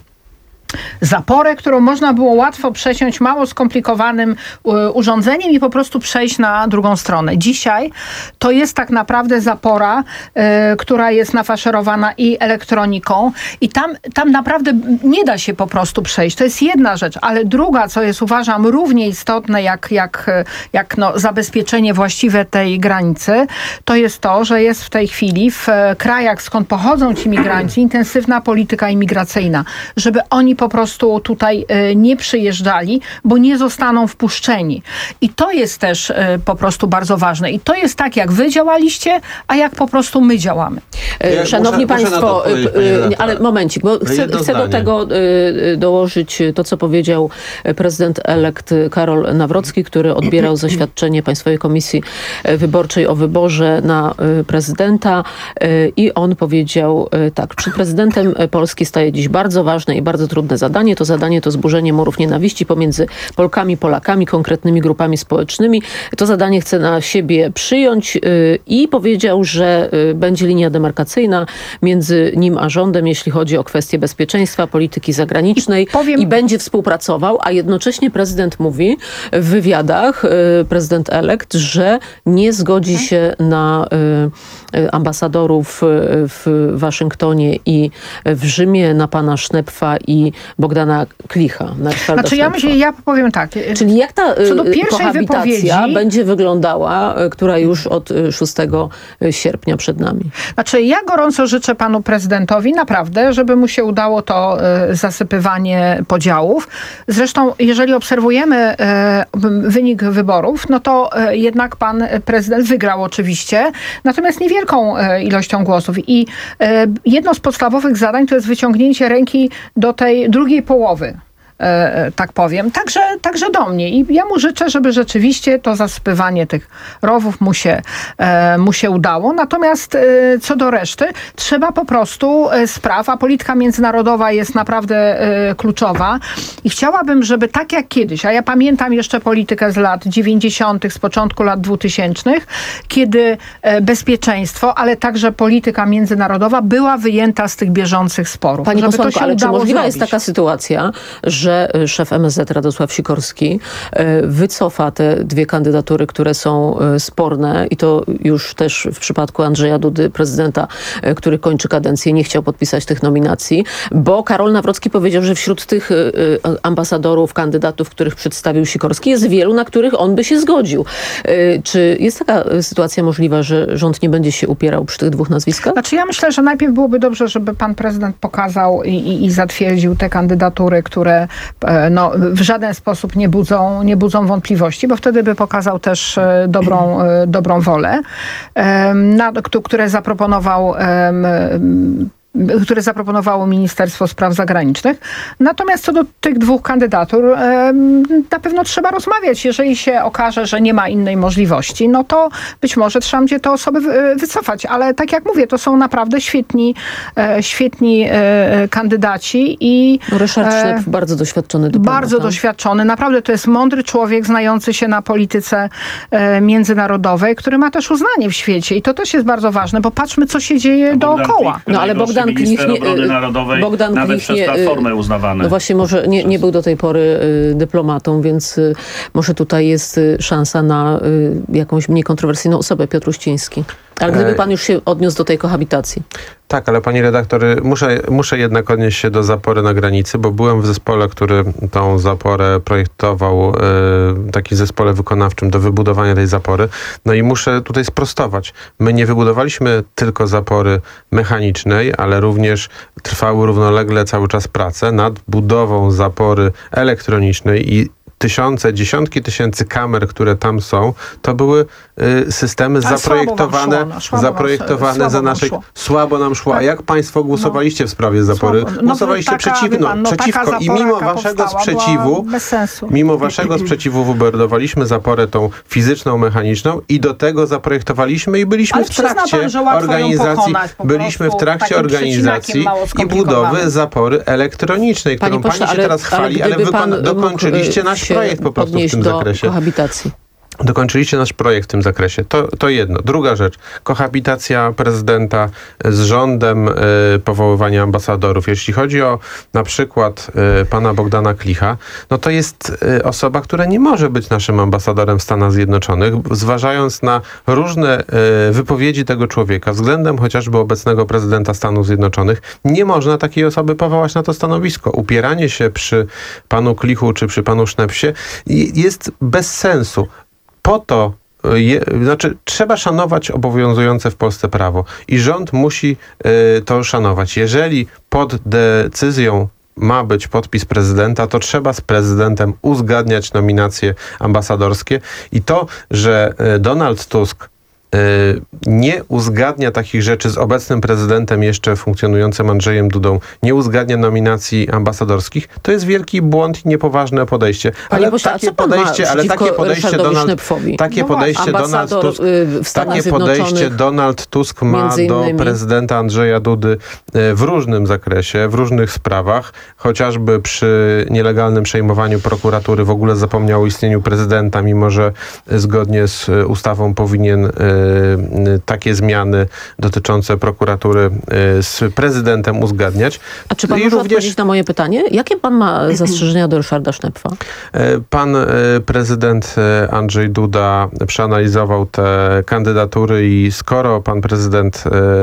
Speaker 12: zaporę, którą można było łatwo przesiąść mało skomplikowanym u, urządzeniem i po prostu przejść na drugą stronę. Dzisiaj to jest tak naprawdę zapora, y, która jest nafaszerowana i elektroniką i tam, tam naprawdę nie da się po prostu przejść. To jest jedna rzecz, ale druga, co jest uważam równie istotne jak, jak, jak no, zabezpieczenie właściwe tej granicy, to jest to, że jest w tej chwili w krajach, skąd pochodzą ci migranci, intensywna polityka imigracyjna, żeby oni po prostu tutaj y, nie przyjeżdżali, bo nie zostaną wpuszczeni. I to jest też y, po prostu bardzo ważne. I to jest tak, jak wy działaliście, a jak po prostu my działamy.
Speaker 11: E, Szanowni
Speaker 18: muszę- muszę na
Speaker 11: Państwo,
Speaker 18: to odpowiedzieć,
Speaker 11: e,
Speaker 18: pani
Speaker 11: e,
Speaker 18: redaktor.
Speaker 11: ale momencik, bo chcę,
Speaker 18: Jedno
Speaker 11: chcę do
Speaker 18: zdanie.
Speaker 11: tego e, dołożyć to, co powiedział prezydent elekt Karol Nawrocki, który odbierał zaświadczenie Państwowej Komisji Wyborczej o wyborze na e, prezydenta e, i on powiedział e, tak, przed prezydentem Polski staje dziś bardzo ważne i bardzo trudne zadanie. To zadanie to zburzenie murów nienawiści pomiędzy Polkami, Polakami, konkretnymi grupami społecznymi. To zadanie chce na siebie przyjąć e, i powiedział, że e, będzie linia demarkacyjna między nim a rządem, jeśli chodzi o kwestie bezpieczeństwa, polityki zagranicznej i, powiem... i będzie współpracował, a jednocześnie prezydent mówi w wywiadach, y, prezydent elekt, że nie zgodzi się na y, y, ambasadorów y, w Waszyngtonie i w Rzymie, na pana Sznepfa i Bogdana Klicha. Na
Speaker 12: Znaczy ja myślę, ja powiem tak.
Speaker 11: Czyli jak ta
Speaker 12: co do
Speaker 11: y,
Speaker 12: pierwszej
Speaker 11: kohabitacja
Speaker 12: wypowiedzi,
Speaker 11: będzie wyglądała, y, która już od y, szóstego sierpnia przed nami?
Speaker 12: Znaczy ja gorąco życzę panu prezydentowi naprawdę, żeby mu się udało to y, zasypywanie podziałów. Zresztą jeżeli obserwujemy y, wynik wyborów, no to y, jednak pan prezydent wygrał oczywiście, natomiast niewielką y, ilością głosów. I y, jedno z podstawowych zadań to jest wyciągnięcie ręki do tej drugiej połowy. E, tak powiem, także, także do mnie. I ja mu życzę, żeby rzeczywiście to zasypywanie tych rowów mu się, e, mu się udało. Natomiast e, co do reszty, trzeba po prostu e, spraw, a polityka międzynarodowa jest naprawdę e, kluczowa. I chciałabym, żeby tak jak kiedyś, a ja pamiętam jeszcze politykę z lat dziewięćdziesiątych, z początku lat dwutysięcznych, kiedy e, bezpieczeństwo, ale także polityka międzynarodowa była wyjęta z tych bieżących sporów.
Speaker 11: Pani
Speaker 12: żeby to
Speaker 11: posłanko,
Speaker 12: się
Speaker 11: ale czy
Speaker 12: udało
Speaker 11: możliwa
Speaker 12: zrobić.
Speaker 11: jest taka sytuacja, że szef M S Z Radosław Sikorski wycofa te dwie kandydatury, które są sporne i to już też w przypadku Andrzeja Dudy, prezydenta, który kończy kadencję, nie chciał podpisać tych nominacji, bo Karol Nawrocki powiedział, że wśród tych ambasadorów, kandydatów, których przedstawił Sikorski, jest wielu, na których on by się zgodził. Czy jest taka sytuacja możliwa, że rząd nie będzie się upierał przy tych dwóch nazwiskach?
Speaker 12: Znaczy ja myślę, że najpierw byłoby dobrze, żeby pan prezydent pokazał i, i, i zatwierdził te kandydatury, które no, w żaden sposób nie budzą, nie budzą wątpliwości, bo wtedy by pokazał też dobrą, dobrą wolę, na, które zaproponował które zaproponowało Ministerstwo Spraw Zagranicznych. Natomiast co do tych dwóch kandydatur, na pewno trzeba rozmawiać. Jeżeli się okaże, że nie ma innej możliwości, no to być może trzeba będzie te osoby wycofać. Ale tak jak mówię, to są naprawdę świetni, świetni kandydaci. I
Speaker 11: Ryszard Szlep, bardzo doświadczony dyplomat.
Speaker 12: Bardzo doświadczony. Naprawdę to jest mądry człowiek, znający się na polityce międzynarodowej, który ma też uznanie w świecie. I to też jest bardzo ważne, bo patrzmy, co się dzieje
Speaker 17: Bogdan
Speaker 12: dookoła.
Speaker 17: Klich,
Speaker 11: No ale Bogdan Klich nie,
Speaker 17: obrony narodowej,
Speaker 11: Bogdan
Speaker 17: nawet
Speaker 11: Klich
Speaker 17: przez
Speaker 11: nie,
Speaker 17: Platformę uznawany.
Speaker 11: No właśnie, może nie, nie był do tej pory y, dyplomatą, więc y, może tutaj jest y, szansa na y, jakąś mniej kontrowersyjną osobę, Piotr Uściński. Ale gdyby pan już się odniósł do tej kohabitacji.
Speaker 15: Tak, ale pani redaktor, muszę, muszę jednak odnieść się do zapory na granicy, bo byłem w zespole, który tą zaporę projektował, yy, takim zespole wykonawczym do wybudowania tej zapory. No i muszę tutaj sprostować. My nie wybudowaliśmy tylko zapory mechanicznej, ale również trwały równolegle cały czas prace nad budową zapory elektronicznej i tysiące, dziesiątki tysięcy kamer, które tam są, to były y, systemy
Speaker 12: Ale
Speaker 15: zaprojektowane,
Speaker 12: słabo wam szło, no,
Speaker 15: zaprojektowane
Speaker 12: słabo
Speaker 15: za
Speaker 12: wam
Speaker 15: naszej...
Speaker 12: szło.
Speaker 15: Słabo nam szło.
Speaker 12: Tak.
Speaker 15: A jak państwo głosowaliście no, w sprawie zapory?
Speaker 12: Słabo. No,
Speaker 15: Głosowaliście
Speaker 12: taka,
Speaker 15: przeciwno,
Speaker 12: pan, no,
Speaker 15: przeciwko. I mimo waszego sprzeciwu,
Speaker 12: bez sensu.
Speaker 15: mimo waszego sprzeciwu wybudowaliśmy zaporę tą fizyczną, mechaniczną i do tego zaprojektowaliśmy i byliśmy
Speaker 12: Ale
Speaker 15: w trakcie
Speaker 12: pan, że
Speaker 15: organizacji, byliśmy w trakcie organizacji i budowy zapory elektronicznej, którą pani się
Speaker 11: ale,
Speaker 15: teraz chwali, ale, ale wy pan dokończyliście nasz projekt po prostu w tym
Speaker 11: do
Speaker 15: zakresie.
Speaker 11: Kohabitacji.
Speaker 15: Dokończyliście nasz projekt w tym zakresie. To, to jedno. Druga rzecz. Kohabitacja prezydenta z rządem y, powoływania ambasadorów. Jeśli chodzi o na przykład y, pana Bogdana Klicha, no to jest y, osoba, która nie może być naszym ambasadorem w Stanach Zjednoczonych, zważając na różne y, wypowiedzi tego człowieka względem chociażby obecnego prezydenta Stanów Zjednoczonych. Nie można takiej osoby powołać na to stanowisko. Upieranie się przy panu Klichu czy przy panu Sznepsie jest bez sensu. Po to, je, znaczy trzeba szanować obowiązujące w Polsce prawo i rząd musi y, to szanować. Jeżeli pod decyzją ma być podpis prezydenta, to trzeba z prezydentem uzgadniać nominacje ambasadorskie i to, że y, Donald Tusk nie uzgadnia takich rzeczy z obecnym prezydentem, jeszcze funkcjonującym Andrzejem Dudą, nie uzgadnia nominacji ambasadorskich, to jest wielki błąd i niepoważne podejście. Ale
Speaker 11: pośle,
Speaker 15: takie podejście, ale takie podejście Donald, takie
Speaker 11: no
Speaker 15: podejście Donald Tusk, takie podejście Donald Tusk ma do prezydenta Andrzeja Dudy w różnym zakresie, w różnych sprawach, chociażby przy nielegalnym przejmowaniu prokuratury w ogóle zapomniał o istnieniu prezydenta, mimo że zgodnie z ustawą powinien takie zmiany dotyczące prokuratury z prezydentem uzgadniać.
Speaker 11: A czy pan I może również... odpowiedzieć na moje pytanie? Jakie pan ma zastrzeżenia do Ryszarda Sznepfa?
Speaker 15: Pan prezydent Andrzej Duda przeanalizował te kandydatury i skoro pan prezydent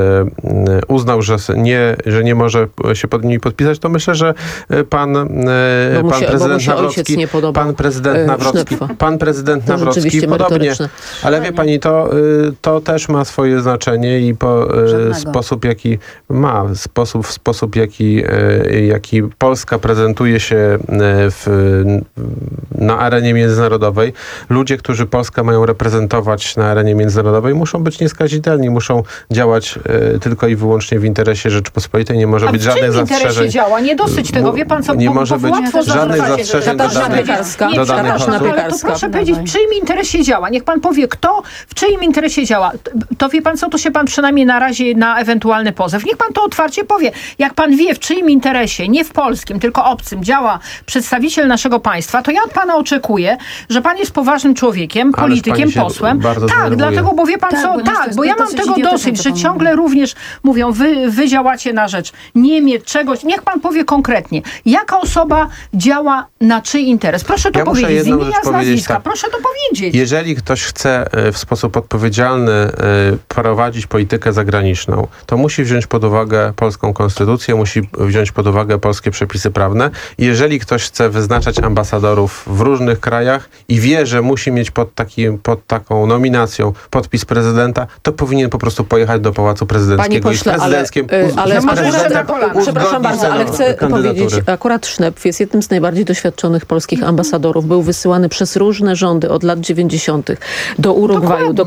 Speaker 15: uznał, że nie, że nie może się pod nimi podpisać, to myślę, że pan,
Speaker 11: bo
Speaker 15: pan
Speaker 11: się,
Speaker 15: prezydent Nawrocki, pan prezydent Nawrocki, pan prezydent Nawrocki podobnie, ale wie pani, to to też ma swoje znaczenie i po, sposób, jaki ma, sposób, sposób jaki, jaki Polska prezentuje się w, na arenie międzynarodowej. Ludzie, którzy Polskę mają reprezentować na arenie międzynarodowej, muszą być nieskazitelni, muszą działać tylko i wyłącznie w interesie Rzeczypospolitej. Nie może
Speaker 12: A
Speaker 15: być żadnych zastrzeżeń.
Speaker 12: w czym interesie działa? Nie dosyć tego. Wie pan co?
Speaker 15: Nie może być żadnych zastrzeżeń do danych, do danych osób.
Speaker 12: Ale to proszę powiedzieć, w czyim interesie działa? Niech pan powie, kto w czyim interesie działa. To wie pan co, to się pan przynajmniej narazi na ewentualny pozew. Niech pan to otwarcie powie. Jak pan wie, w czyim interesie, nie w polskim, tylko obcym, działa przedstawiciel naszego państwa, to ja od pana oczekuję, że pan jest poważnym człowiekiem, politykiem, posłem. Tak, dlatego, bo wie pan tak, co, bo tak, bo ja mam tego dosyć, że ciągle również mówią, wy, wy działacie na rzecz Niemiec, czegoś. Niech pan powie konkretnie, jaka osoba działa na czyj interes. Proszę to
Speaker 15: ja
Speaker 12: powiedzieć, z imienia, z nazwiska.
Speaker 15: Tak.
Speaker 12: Proszę to powiedzieć.
Speaker 15: Jeżeli ktoś chce w sposób odpowiedzialny prowadzić politykę zagraniczną, to musi wziąć pod uwagę polską konstytucję, musi wziąć pod uwagę polskie przepisy prawne. I jeżeli ktoś chce wyznaczać ambasadorów w różnych krajach i wie, że musi mieć pod, taki, pod taką nominacją podpis prezydenta, to powinien po prostu pojechać do Pałacu Prezydenckiego
Speaker 11: pośle,
Speaker 15: i z prezydenckim
Speaker 11: ale,
Speaker 15: uz, ale,
Speaker 11: ale, przepraszam bardzo, ale chcę powiedzieć, akurat Sznepf jest jednym z najbardziej doświadczonych polskich ambasadorów. Był wysyłany przez różne rządy od lat dziewięćdziesiątych do Urugwaju, do Kostaryki.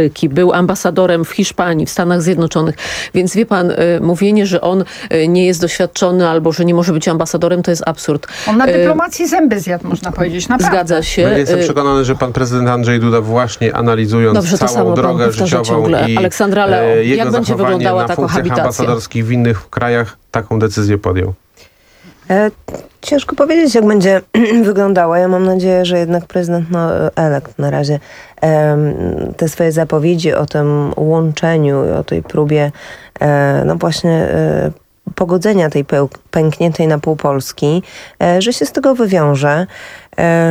Speaker 11: Ameryki, był ambasadorem w Hiszpanii, w Stanach Zjednoczonych. Więc wie pan, mówienie, że on nie jest doświadczony albo że nie może być ambasadorem, to jest absurd.
Speaker 12: On na dyplomacji zęby zjadł, można powiedzieć. Naprawdę.
Speaker 11: Zgadza się.
Speaker 15: No, jestem przekonany, że pan prezydent Andrzej Duda właśnie analizując
Speaker 11: Dobrze,
Speaker 15: całą drogę życiową
Speaker 11: ciągle.
Speaker 15: i
Speaker 11: Aleksandra Leo,
Speaker 15: jego
Speaker 11: jak będzie wyglądała
Speaker 15: na
Speaker 11: ta
Speaker 15: funkcjach
Speaker 11: kohabitacja?
Speaker 15: ambasadorskich w innych krajach, taką decyzję podjął.
Speaker 14: E, ciężko powiedzieć, jak będzie wyglądała. Ja mam nadzieję, że jednak prezydent no, elekt na razie e, te swoje zapowiedzi o tym łączeniu i o tej próbie e, no właśnie e, pogodzenia tej peł- pękniętej na pół Polski, e, że się z tego wywiąże. E,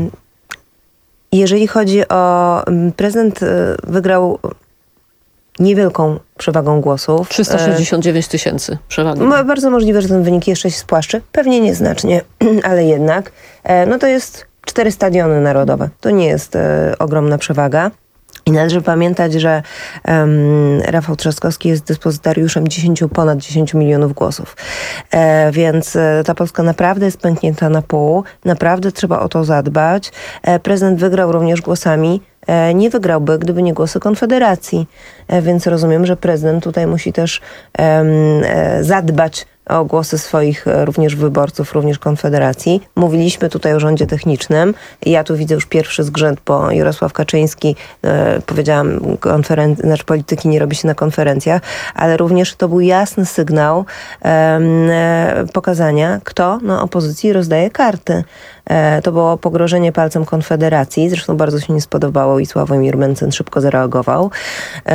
Speaker 14: jeżeli chodzi o... Prezydent e, wygrał niewielką przewagą głosów.
Speaker 11: trzysta sześćdziesiąt dziewięć tysięcy przewagi.
Speaker 14: Bardzo możliwe, że ten wynik jeszcze się spłaszczy. Pewnie nieznacznie, ale jednak. No to jest cztery stadiony narodowe. To nie jest e, ogromna przewaga. I należy pamiętać, że um, Rafał Trzaskowski jest dyspozytariuszem dziesięć, ponad dziesięć milionów głosów. E, więc e, ta Polska naprawdę jest pęknięta na pół. Naprawdę trzeba o to zadbać. E, prezydent wygrał również głosami. E, nie wygrałby, gdyby nie głosy Konfederacji. E, więc rozumiem, że prezydent tutaj musi też e, e, zadbać o głosy swoich również wyborców, również Konfederacji. Mówiliśmy tutaj o rządzie technicznym. Ja tu widzę już pierwszy zgrzyt, bo Jarosław Kaczyński, e, powiedziałam, konferen- znaczy polityki nie robi się na konferencjach, ale również to był jasny sygnał e, e, pokazania, kto na opozycji rozdaje karty. E, to było pogrożenie palcem Konfederacji. Zresztą bardzo się nie spodobało i Sławomir Mencen szybko zareagował. E,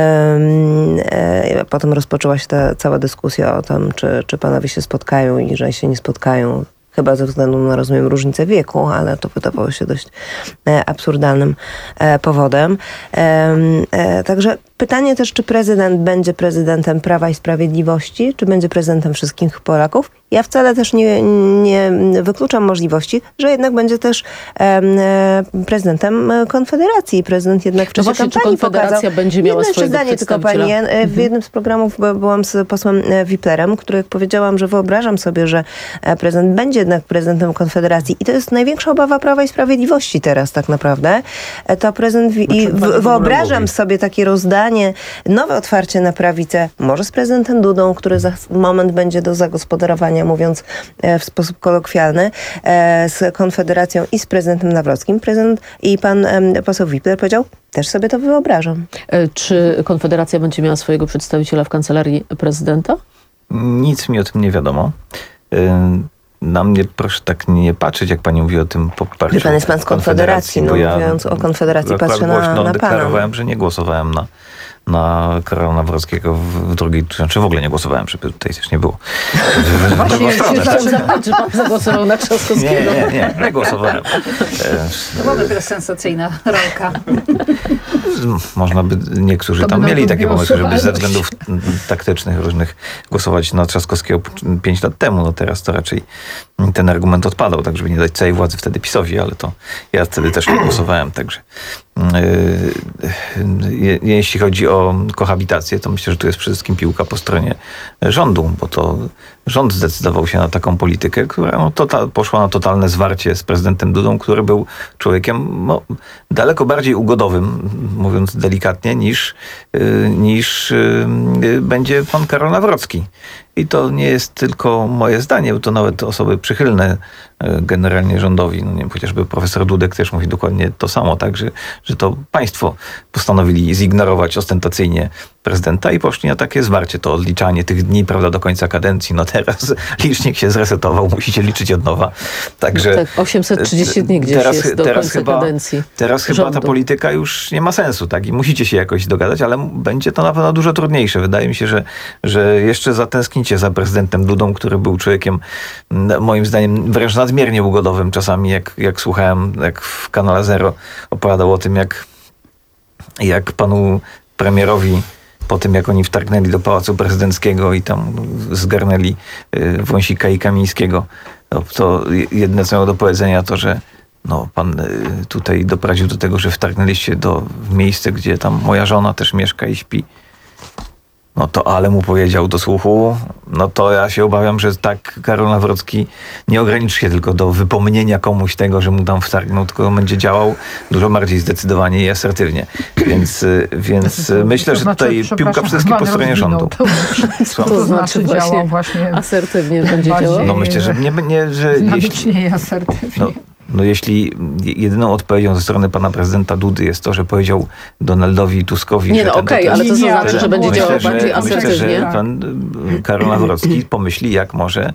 Speaker 14: e, potem rozpoczęła się ta cała dyskusja o tym, czy, czy panowie się spotkają i że się nie spotkają. Chyba ze względu na, rozumiem, różnicę wieku, ale to wydawało się dość e, absurdalnym e, powodem. E, e, także pytanie też, czy prezydent będzie prezydentem Prawa i Sprawiedliwości, czy będzie prezydentem wszystkich Polaków. Ja wcale też nie, nie wykluczam możliwości, że jednak będzie też e, prezydentem Konfederacji. Prezydent jednak w czasie
Speaker 11: no właśnie,
Speaker 14: kampanii
Speaker 11: czy Konfederacja
Speaker 14: pokazał...
Speaker 11: będzie miała
Speaker 14: Jedno
Speaker 11: swojego
Speaker 14: zdanie tylko, pani. Ja,
Speaker 11: mhm.
Speaker 14: w jednym z programów byłam z posłem Wiplerem, który powiedziałam, że wyobrażam sobie, że prezydent będzie jednak prezydentem Konfederacji. I to jest największa obawa Prawa i Sprawiedliwości teraz tak naprawdę. To prezydent... W, i w, wyobrażam sobie takie rozdanie, nowe otwarcie na prawicę, może z prezydentem Dudą, który za moment będzie do zagospodarowania, mówiąc w sposób kolokwialny, z Konfederacją i z prezydentem Nawrockim. Prezydent i pan poseł Wipler powiedział, też sobie to wyobrażam.
Speaker 11: Czy Konfederacja będzie miała swojego przedstawiciela w kancelarii prezydenta?
Speaker 16: Nic mi o tym nie wiadomo. Na mnie proszę tak nie patrzeć, jak pani mówi o tym poparciu.
Speaker 14: Pan jest pan z Konfederacji, no ja mówiąc o Konfederacji patrzę na, na pana.
Speaker 16: Deklarowałem, że nie głosowałem na, na Karola Nawrockiego w drugiej, znaczy w ogóle nie głosowałem, żeby tutaj też nie było.
Speaker 11: Właśnie chciałem zapytać, czy pan zagłosował na Trzaskowskiego.
Speaker 16: Nie, nie, nie, nie głosowałem.
Speaker 13: To była dopiero sensacyjna rolka.
Speaker 16: Można by, niektórzy
Speaker 13: To
Speaker 16: tam
Speaker 13: by
Speaker 16: mieli takie pomysły, żeby ze
Speaker 13: głosowali.
Speaker 16: względów taktycznych różnych głosować na Trzaskowskiego pięć lat temu. No teraz to raczej ten argument odpadał, tak żeby nie dać całej władzy wtedy PiS-owi, ale to ja wtedy też nie głosowałem, także yy, jeśli chodzi o kohabitację, to myślę, że tu jest przede wszystkim piłka po stronie rządu, bo to rząd zdecydował się na taką politykę, która no, total, poszła na totalne zwarcie z prezydentem Dudą, który był człowiekiem no, daleko bardziej ugodowym, mówiąc delikatnie, niż, yy, niż yy, będzie pan Karol Nawrocki. I to nie jest tylko moje zdanie, bo to nawet osoby przychylne generalnie rządowi, no nie wiem, chociażby profesor Dudek też mówi dokładnie to samo, tak, że, że to państwo postanowili zignorować ostentacyjnie prezydenta i poszli na takie zwarcie, to odliczanie tych dni, prawda, do końca kadencji. No teraz licznik się zresetował, musicie liczyć od nowa. Także
Speaker 11: no tak, osiemset trzydzieści dni gdzieś
Speaker 16: teraz,
Speaker 11: jest do
Speaker 16: teraz
Speaker 11: końca
Speaker 16: chyba,
Speaker 11: kadencji
Speaker 16: Teraz chyba
Speaker 11: rządu.
Speaker 16: ta polityka już nie ma sensu, tak, i musicie się jakoś dogadać, ale będzie to na pewno dużo trudniejsze. Wydaje mi się, że, że jeszcze zatęsknicie za prezydentem Dudą, który był człowiekiem, moim zdaniem, wręcz nadmiernie ugodowym czasami, jak, jak słuchałem, jak w Kanale Zero opowiadał o tym, jak, jak panu premierowi po tym, jak oni wtargnęli do Pałacu Prezydenckiego i tam zgarnęli Wąsika i Kamińskiego, to, to jedne, co miał do powiedzenia, to, że no, pan tutaj doprowadził do tego, że wtargnęliście do, w miejsce, gdzie tam moja żona też mieszka i śpi. no to ale mu powiedział do słuchu, no to ja się obawiam, że tak Karol Nawrocki nie ograniczy się tylko do wypomnienia komuś tego, że mu tam wtargnął, tylko będzie działał dużo bardziej zdecydowanie i asertywnie. Więc, więc to, myślę, to że znaczy, tutaj piłka wszystkich po stronie rządu.
Speaker 12: To, to, to znaczy działał właśnie
Speaker 11: asertywnie będzie działał?
Speaker 16: No myślę, że nie... nie że
Speaker 12: jeśli, i asertywnie.
Speaker 16: No, No jeśli jedyną odpowiedzią ze strony pana prezydenta Dudy jest to, że powiedział Donaldowi Tuskowi...
Speaker 11: Nie, no okej, okay, ale to znaczy, że będzie działał bardziej asertywnie.
Speaker 16: Myślę, że pan Karol Nawrocki pomyśli, jak może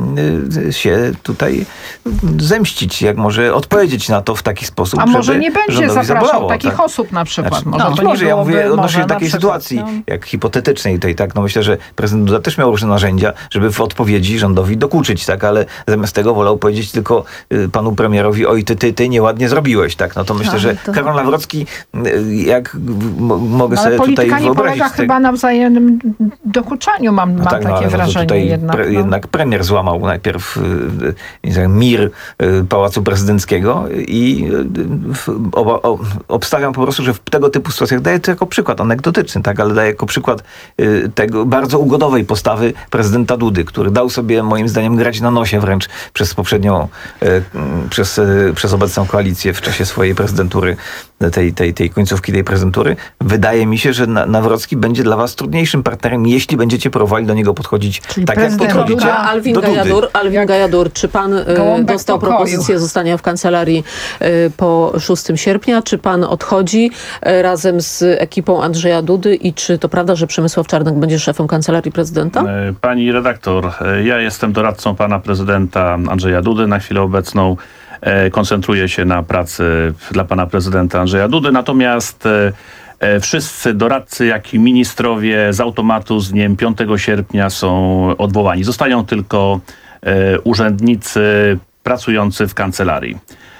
Speaker 16: się tutaj zemścić, jak może odpowiedzieć na to w taki sposób,
Speaker 12: A
Speaker 16: żeby
Speaker 12: może nie będzie zapraszał
Speaker 16: zabolało,
Speaker 12: takich
Speaker 16: tak?
Speaker 12: osób na przykład.
Speaker 16: Znaczy,
Speaker 12: może
Speaker 16: no,
Speaker 12: to
Speaker 16: może,
Speaker 12: nie
Speaker 16: ja mówię odnośnie takiej
Speaker 12: przykład,
Speaker 16: sytuacji,
Speaker 12: no.
Speaker 16: jak hipotetycznej tej, tak? No myślę, że prezydent Duda też miał różne narzędzia, żeby w odpowiedzi rządowi dokuczyć, tak? Ale zamiast tego wolał powiedzieć tylko panu premierowi, oj ty, ty, ty nieładnie zrobiłeś, tak? No to myślę, że to... Karol Nawrocki, jak mogę
Speaker 12: no,
Speaker 16: sobie tutaj wyobrazić...
Speaker 12: Ale polityka nie polega
Speaker 16: te...
Speaker 12: chyba na wzajemnym dokuczaniu, mam,
Speaker 16: no
Speaker 12: mam
Speaker 16: tak,
Speaker 12: takie
Speaker 16: no,
Speaker 12: wrażenie
Speaker 16: tutaj
Speaker 12: jednak.
Speaker 16: Pre,
Speaker 12: no.
Speaker 16: jednak premier złamał najpierw y, y, mir y, Pałacu Prezydenckiego i y, oba, o, obstawiam po prostu, że w tego typu sytuacjach daję to jako przykład anegdotyczny, tak? Ale daję jako przykład y, tego bardzo ugodowej postawy prezydenta Dudy, który dał sobie moim zdaniem grać na nosie wręcz przez poprzednią, y, przez, y, przez obecną koalicję w czasie swojej prezydentury, tej, tej, tej końcówki tej prezydentury. Wydaje mi się, że Nawrocki będzie dla was trudniejszym partnerem, jeśli będziecie próbowali do niego podchodzić Czyli tak, jak podchodzicie
Speaker 11: Alwin
Speaker 16: do Dudy.
Speaker 11: Gajadur, Alwin Gajadur, czy pan y, dostał pokoju. propozycję zostania w kancelarii y, po szóstego sierpnia? Czy pan odchodzi y, razem z ekipą Andrzeja Dudy i czy to prawda, że Przemysław Czarnek będzie szefem kancelarii prezydenta?
Speaker 17: Pani redaktor, ja jestem doradcą pana prezydenta Andrzeja Dudy na chwilę obecną. Koncentruję się na pracy dla pana prezydenta Andrzeja Dudy, natomiast wszyscy doradcy, jak i ministrowie z automatu z dniem piątego sierpnia są odwołani. Zostają tylko urzędnicy pracujący w kancelarii.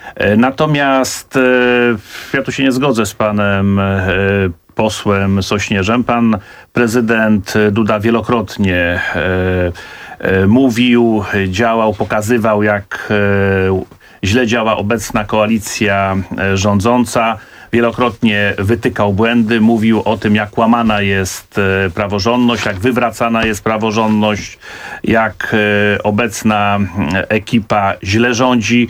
Speaker 17: Natomiast ja tu się nie zgodzę z panem posłem Sośnierzem. Pan prezydent Duda wielokrotnie mówił, działał, pokazywał, jak źle działa obecna koalicja rządząca. Wielokrotnie wytykał błędy, mówił o tym, jak łamana jest praworządność, jak wywracana jest praworządność, jak obecna ekipa źle rządzi.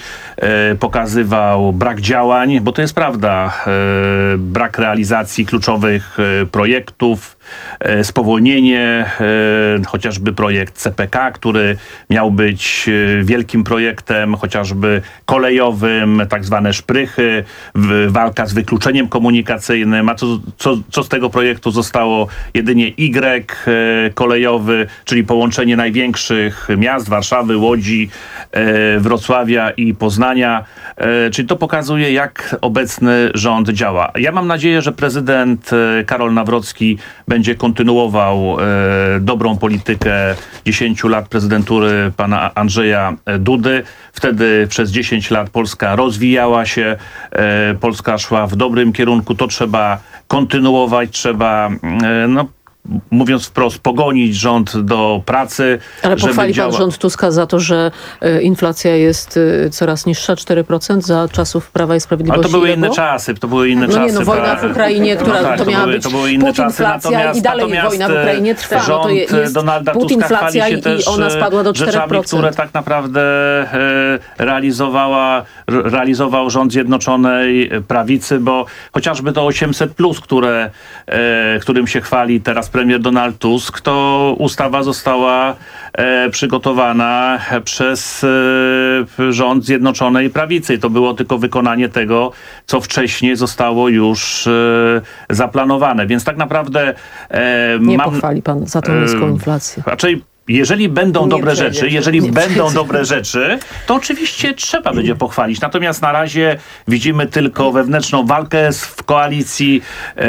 Speaker 17: Pokazywał brak działań, bo to jest prawda, brak realizacji kluczowych projektów, spowolnienie, chociażby projekt C P K, który miał być wielkim projektem, chociażby kolejowym, tak zwane szprychy, walka z wykluczeniem komunikacyjnym, a co, co, co z tego projektu zostało? Jedynie Y kolejowy, czyli połączenie największych miast, Warszawy, Łodzi, Wrocławia i Poznania, czyli to pokazuje, jak obecny rząd działa. Ja mam nadzieję, że prezydent Karol Nawrocki będzie kontynuował e, dobrą politykę dziesięciu lat prezydentury pana Andrzeja Dudy. Wtedy przez dziesięć lat Polska rozwijała się, e, Polska szła w dobrym kierunku. To trzeba kontynuować, trzeba e, no, mówiąc wprost, pogonić rząd do pracy.
Speaker 11: Ale pochwali
Speaker 17: działa...
Speaker 11: pan rząd Tuska za to, że y, inflacja jest y, coraz niższa, cztery procent za czasów Prawa i Sprawiedliwości.
Speaker 17: Ale to były inne czasy, to były inne
Speaker 11: no
Speaker 17: czasy.
Speaker 11: Nie, no wojna w Ukrainie, która
Speaker 17: no tak,
Speaker 11: to miała
Speaker 17: były,
Speaker 11: być
Speaker 17: to były inne czasy.
Speaker 11: Inflacja i dalej wojna w Ukrainie trwa.
Speaker 17: Rząd
Speaker 11: no to jest
Speaker 17: Donalda Tuska chwali się też
Speaker 11: i ona spadła do czterech procent.
Speaker 17: Rzeczami, które tak naprawdę e, realizowała, realizował rząd Zjednoczonej Prawicy, bo chociażby to osiemset plus, które, e, którym się chwali teraz premier Donald Tusk, Tusk, to ustawa została e, przygotowana przez e, rząd Zjednoczonej Prawicy. To było tylko wykonanie tego, co wcześniej zostało już e, zaplanowane. Więc tak naprawdę... E,
Speaker 11: Nie
Speaker 17: mam,
Speaker 11: pochwali pan za tą niską inflację.
Speaker 17: Raczej jeżeli będą
Speaker 11: Nie
Speaker 17: dobre
Speaker 11: przejdzie,
Speaker 17: rzeczy, jeżeli
Speaker 11: nie
Speaker 17: będą
Speaker 11: przejdzie.
Speaker 17: dobre rzeczy, to oczywiście trzeba będzie pochwalić. Natomiast na razie widzimy tylko wewnętrzną walkę w koalicji, e,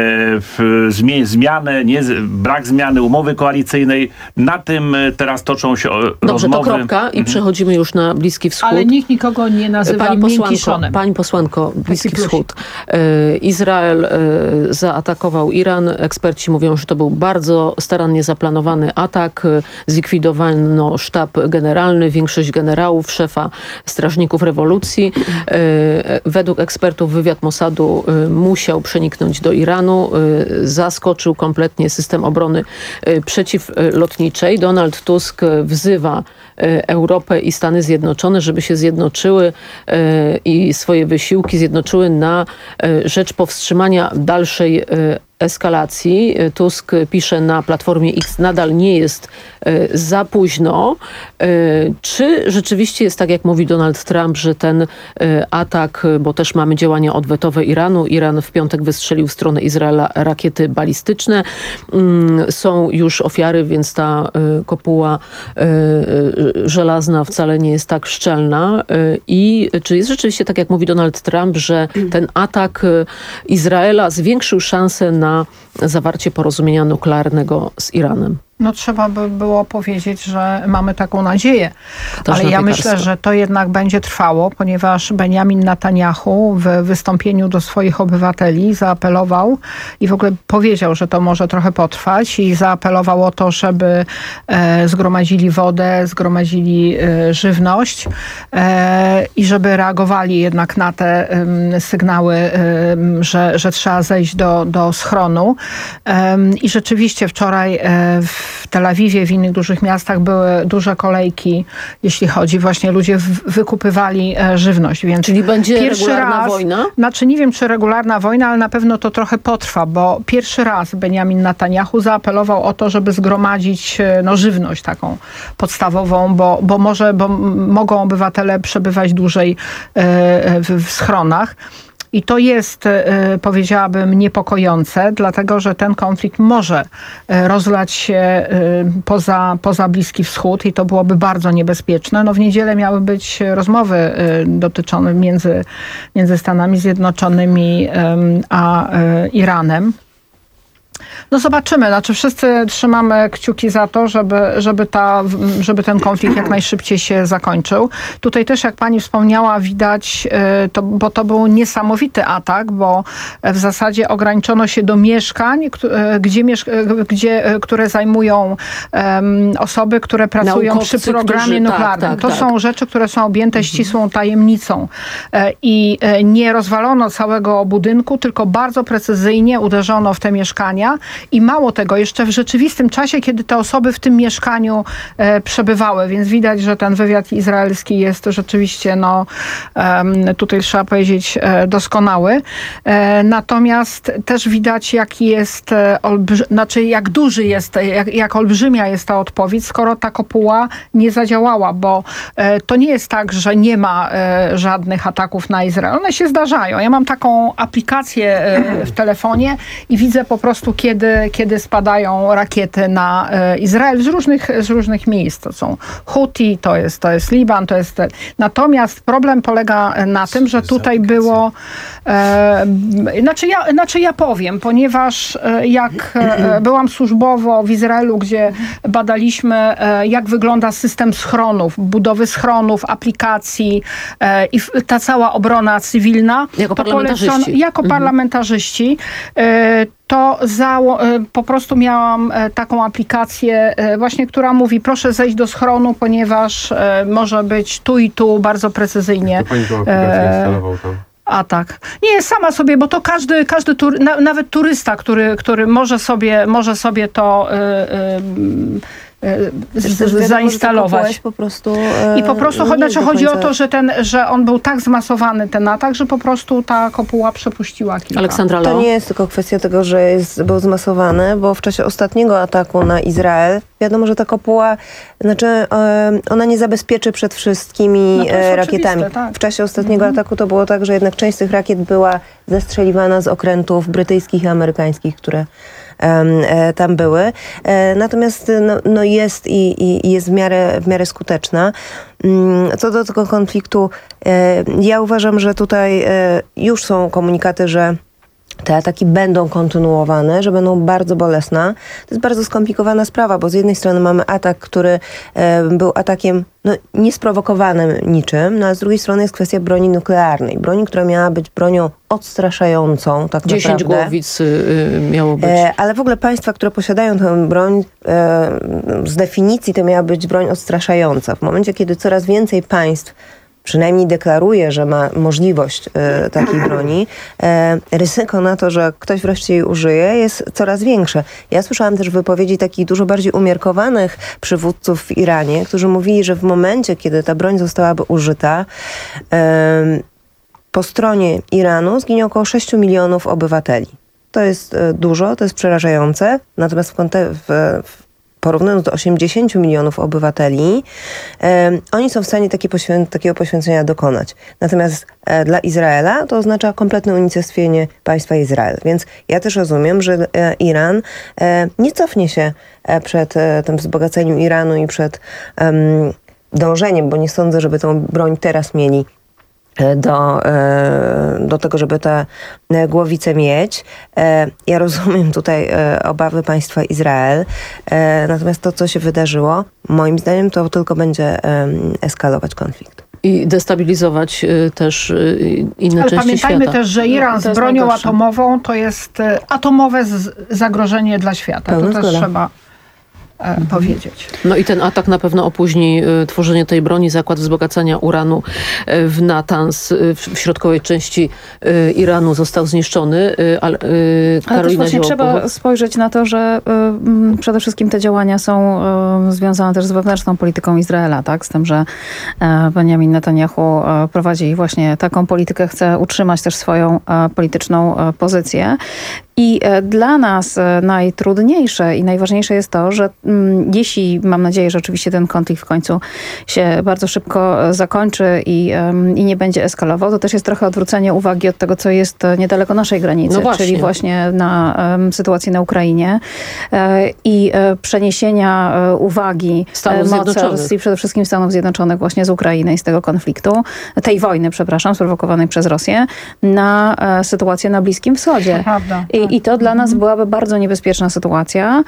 Speaker 17: w zmianę, nie, brak zmiany umowy koalicyjnej. Na tym teraz toczą się Dobrze, rozmowy.
Speaker 11: Dobrze, to kropka i przechodzimy już na Bliski Wschód.
Speaker 12: Ale nikt nikogo nie nazywa
Speaker 11: Pani posłanko,
Speaker 12: miękiszonem.
Speaker 11: Pani posłanko, Bliski Wschód. E, Izrael e, zaatakował Iran. Eksperci mówią, że to był bardzo starannie zaplanowany atak. zlikwidowano sztab generalny, większość generałów, szefa strażników rewolucji. Według ekspertów wywiad Mossadu musiał przeniknąć do Iranu. Zaskoczył kompletnie system obrony przeciwlotniczej. Donald Tusk wzywa Europę i Stany Zjednoczone, żeby się zjednoczyły i swoje wysiłki zjednoczyły na rzecz powstrzymania dalszej eskalacji. Tusk pisze na Platformie X, nadal nie jest za późno. Czy rzeczywiście jest tak, jak mówi Donald Trump, że ten atak, bo też mamy działania odwetowe Iranu, Iran w piątek wystrzelił w stronę Izraela rakiety balistyczne. Są już ofiary, więc ta kopuła żelazna wcale nie jest tak szczelna. I czy jest rzeczywiście tak, jak mówi Donald Trump, że ten atak Izraela zwiększył szansę na na zawarcie porozumienia nuklearnego z Iranem?
Speaker 12: No trzeba by było powiedzieć, że mamy taką nadzieję. Ale ja myślę, że to jednak będzie trwało, ponieważ Benjamin Netanyahu w wystąpieniu do swoich obywateli zaapelował i w ogóle powiedział, że to może trochę potrwać i zaapelował o to, żeby e, zgromadzili wodę, zgromadzili e, żywność e, i żeby reagowali jednak na te e, sygnały, e, że, że trzeba zejść do, do schronu. E, I rzeczywiście wczoraj e, w W Tel Awiwie, w innych dużych miastach były duże kolejki, jeśli chodzi, właśnie ludzie w, wykupywali e, żywność. Więc
Speaker 11: czyli będzie
Speaker 12: pierwszy
Speaker 11: regularna
Speaker 12: raz,
Speaker 11: wojna?
Speaker 12: Znaczy nie wiem, czy regularna wojna, ale na pewno to trochę potrwa, bo pierwszy raz Benjamin Netanyahu zaapelował o to, żeby zgromadzić no, żywność taką podstawową, bo, bo może, bo mogą obywatele przebywać dłużej e, w, w schronach. I to jest, powiedziałabym, niepokojące, dlatego że ten konflikt może rozlać się poza, poza Bliski Wschód i to byłoby bardzo niebezpieczne. No w niedzielę miały być rozmowy dotyczące między, między Stanami Zjednoczonymi a Iranem. No zobaczymy, znaczy wszyscy trzymamy kciuki za to, żeby, żeby, ta, żeby ten konflikt jak najszybciej się zakończył. Tutaj też, jak pani wspomniała, widać, to, bo to był niesamowity atak, bo w zasadzie ograniczono się do mieszkań, gdzie, gdzie, które zajmują um, osoby, które pracują Naukowcy, przy programie którzy, nuklearnym. Tak, tak, to tak. są rzeczy, które są objęte ścisłą tajemnicą i nie rozwalono całego budynku, tylko bardzo precyzyjnie uderzono w te mieszkania. I mało tego, jeszcze w rzeczywistym czasie, kiedy te osoby w tym mieszkaniu e, przebywały, więc widać, że ten wywiad izraelski jest rzeczywiście, no e, tutaj trzeba powiedzieć, e, doskonały. E, natomiast też widać, jaki jest, e, olbrzy- znaczy jak duży jest, jak, jak olbrzymia jest ta odpowiedź, skoro ta kopuła nie zadziałała, bo e, to nie jest tak, że nie ma e, żadnych ataków na Izrael. One się zdarzają. Ja mam taką aplikację e, w telefonie i widzę po prostu, kiedy, kiedy spadają rakiety na e, Izrael z różnych, z różnych miejsc. To są Huti, to jest, to jest Liban, to jest... Natomiast problem polega na tym, że tutaj było... E, znaczy, ja, znaczy ja powiem, ponieważ e, jak e, byłam służbowo w Izraelu, gdzie badaliśmy, e, jak wygląda system schronów, budowy schronów, aplikacji e, i ta cała obrona cywilna.
Speaker 11: Jako parlamentarzyści.
Speaker 12: Jako
Speaker 11: mhm.
Speaker 12: parlamentarzyści e, to za, po prostu miałam taką aplikację właśnie, która mówi, proszę zejść do schronu, ponieważ może być tu i tu bardzo precyzyjnie.
Speaker 15: To pani tą aplikację instalował tam?
Speaker 12: A tak. Nie, sama sobie, bo to każdy, każdy tur, na, nawet turysta, który, który może sobie, może sobie to yy, yy, z, z, zainstalować.
Speaker 14: Po prostu,
Speaker 12: I po prostu chodzi, znaczy, chodzi o to, że, ten, że on był tak zmasowany, ten atak, że po prostu ta kopuła przepuściła kilka.
Speaker 11: Aleksandra Leo.
Speaker 14: To nie jest tylko kwestia tego, że jest, był zmasowany, bo w czasie ostatniego ataku na Izrael wiadomo, że ta kopuła, znaczy ona nie zabezpieczy przed wszystkimi no rakietami. Tak. W czasie ostatniego mhm. ataku to było tak, że jednak część tych rakiet była zestrzeliwana z okrętów brytyjskich i amerykańskich, które tam były. Natomiast no, no jest i, i jest w miarę, w miarę skuteczna. Co do tego konfliktu, ja uważam, że tutaj już są komunikaty, że te ataki będą kontynuowane, że będą bardzo bolesne. To jest bardzo skomplikowana sprawa, bo z jednej strony mamy atak, który e, był atakiem no, niesprowokowanym niczym, no, a z drugiej strony jest kwestia broni nuklearnej. Broni, która miała być bronią odstraszającą, tak
Speaker 11: Dziesięć
Speaker 14: naprawdę.
Speaker 11: głowic y, miało być.
Speaker 14: E, ale w ogóle państwa, które posiadają tę broń, e, z definicji to miała być broń odstraszająca. W momencie, kiedy coraz więcej państw przynajmniej deklaruje, że ma możliwość e, takiej broni, e, ryzyko na to, że ktoś wreszcie jej użyje, jest coraz większe. Ja słyszałam też wypowiedzi takich dużo bardziej umiarkowanych przywódców w Iranie, którzy mówili, że w momencie, kiedy ta broń zostałaby użyta, e, po stronie Iranu zginie około sześć milionów obywateli. To jest e, dużo, to jest przerażające, natomiast w, konte- w, w porównując do osiemdziesięciu milionów obywateli, e, oni są w stanie takie poświę- takiego poświęcenia dokonać. Natomiast e, dla Izraela to oznacza kompletne unicestwienie państwa Izrael. Więc ja też rozumiem, że e, Iran e, nie cofnie się e, przed e, tym wzbogaceniem Iranu i przed em, dążeniem, bo nie sądzę, żeby tą broń teraz mieli do, do tego, żeby te głowice mieć. Ja rozumiem tutaj obawy państwa Izrael, natomiast to, co się wydarzyło, moim zdaniem to tylko będzie eskalować konflikt.
Speaker 11: I destabilizować też inne
Speaker 12: Ale
Speaker 11: części
Speaker 12: pamiętajmy
Speaker 11: świata.
Speaker 12: też, że Iran
Speaker 11: No,
Speaker 12: z bronią atomową to jest atomowe z- zagrożenie dla świata.
Speaker 11: Pełna
Speaker 12: to też
Speaker 11: zgoda.
Speaker 12: trzeba e, powiedzieć.
Speaker 11: No i ten atak na pewno opóźni y, tworzenie tej broni, zakład wzbogacania uranu y, w Natanz, y, w, w środkowej części y, Iranu został zniszczony. Y, ale, y,
Speaker 13: Ale też właśnie
Speaker 11: Ziołowo-
Speaker 13: trzeba spojrzeć na to, że y, przede wszystkim te działania są y, związane też z wewnętrzną polityką Izraela, tak? Z tym, że y, Benjamin Netanyahu y, prowadzi właśnie taką politykę, chce utrzymać też swoją y, polityczną y, pozycję. I e, dla nas e, najtrudniejsze i najważniejsze jest to, że mm, jeśli, mam nadzieję, że oczywiście ten konflikt w końcu się bardzo szybko e, zakończy i, em, i nie będzie eskalował, to też jest trochę odwrócenie uwagi od tego, co jest e, niedaleko naszej granicy,
Speaker 11: No właśnie.
Speaker 13: czyli właśnie na em, sytuacji na Ukrainie e, i e, przeniesienia e, uwagi
Speaker 11: Stanów
Speaker 13: e, mocarstw
Speaker 11: Zjednoczonych.
Speaker 13: i przede wszystkim Stanów Zjednoczonych właśnie z Ukrainy i z tego konfliktu, tej wojny, przepraszam, sprowokowanej przez Rosję, na e, sytuację na Bliskim Wschodzie.
Speaker 12: Prawda.
Speaker 13: I, I to dla nas byłaby bardzo niebezpieczna sytuacja,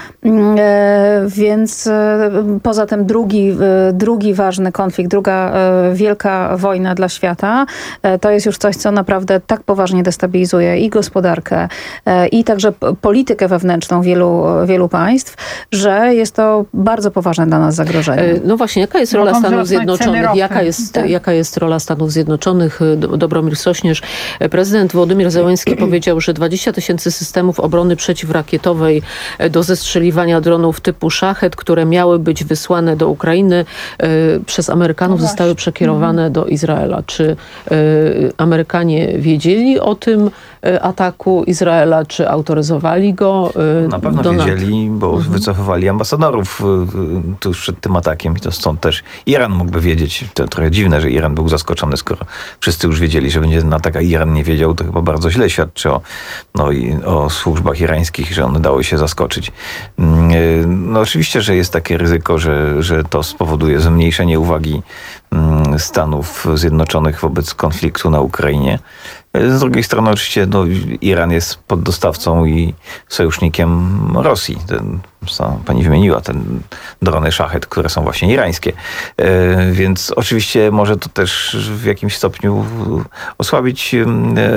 Speaker 13: e, więc e, poza tym drugi, e, drugi ważny konflikt, druga e, wielka wojna dla świata, e, to jest już coś, co naprawdę tak poważnie destabilizuje i gospodarkę, e, i także p- politykę wewnętrzną wielu, wielu państw, że jest to bardzo poważne dla nas zagrożenie.
Speaker 11: E, No właśnie, jaka jest rola
Speaker 12: Mogą
Speaker 11: Stanów
Speaker 12: wzrosnąć ceny
Speaker 11: Zjednoczonych?
Speaker 12: ropy.
Speaker 11: Jaka jest,
Speaker 12: Tak.
Speaker 11: jaka jest rola Stanów Zjednoczonych? Do- Dobromir Sośnierz. Prezydent Wołodymyr Zełenski powiedział, że dwadzieścia tysięcy systemów obrony przeciwrakietowej do zestrzeliwania dronów typu Szachet, które miały być wysłane do Ukrainy e, przez Amerykanów,
Speaker 12: No
Speaker 11: zostały
Speaker 12: właśnie.
Speaker 11: przekierowane do Izraela. Czy e, Amerykanie wiedzieli o tym e, ataku Izraela, czy autoryzowali go? E,
Speaker 16: Na pewno
Speaker 11: Donald?
Speaker 16: wiedzieli, bo wycofywali ambasadorów y, y, tuż przed tym atakiem i to stąd też Iran mógłby wiedzieć. To trochę dziwne, że Iran był zaskoczony, skoro wszyscy już wiedzieli, że będzie ten atak, a Iran nie wiedział. To chyba bardzo źle świadczy o, no, i o służbach irańskich, że one dały się zaskoczyć. Mm, y, No oczywiście, że jest takie ryzyko, że, że to spowoduje zmniejszenie uwagi mm, Stanów Zjednoczonych wobec konfliktu na Ukrainie. Z drugiej strony oczywiście no, Iran jest poddostawcą i sojusznikiem Rosji. Ten, co pani wymieniła, ten drony Szachet, które są właśnie irańskie. E, więc oczywiście może to też w jakimś stopniu osłabić e,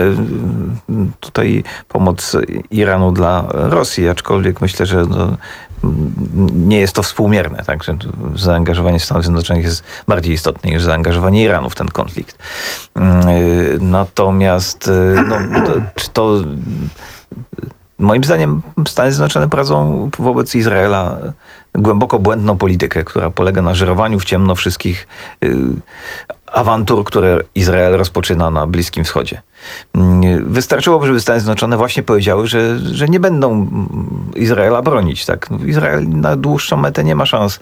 Speaker 16: tutaj pomoc Iranu dla Rosji, aczkolwiek myślę, że no, nie jest to współmierne, tak, że zaangażowanie Stanów Zjednoczonych jest bardziej istotne niż zaangażowanie Iranu w ten konflikt. Natomiast no, to, czy to moim zdaniem Stany Zjednoczone prowadzą wobec Izraela głęboko błędną politykę, która polega na żerowaniu w ciemno wszystkich y, awantur, które Izrael rozpoczyna na Bliskim Wschodzie. Wystarczyłoby, żeby Stany Zjednoczone właśnie powiedziały, że, że nie będą Izraela bronić. Tak? Izrael na dłuższą metę nie ma szans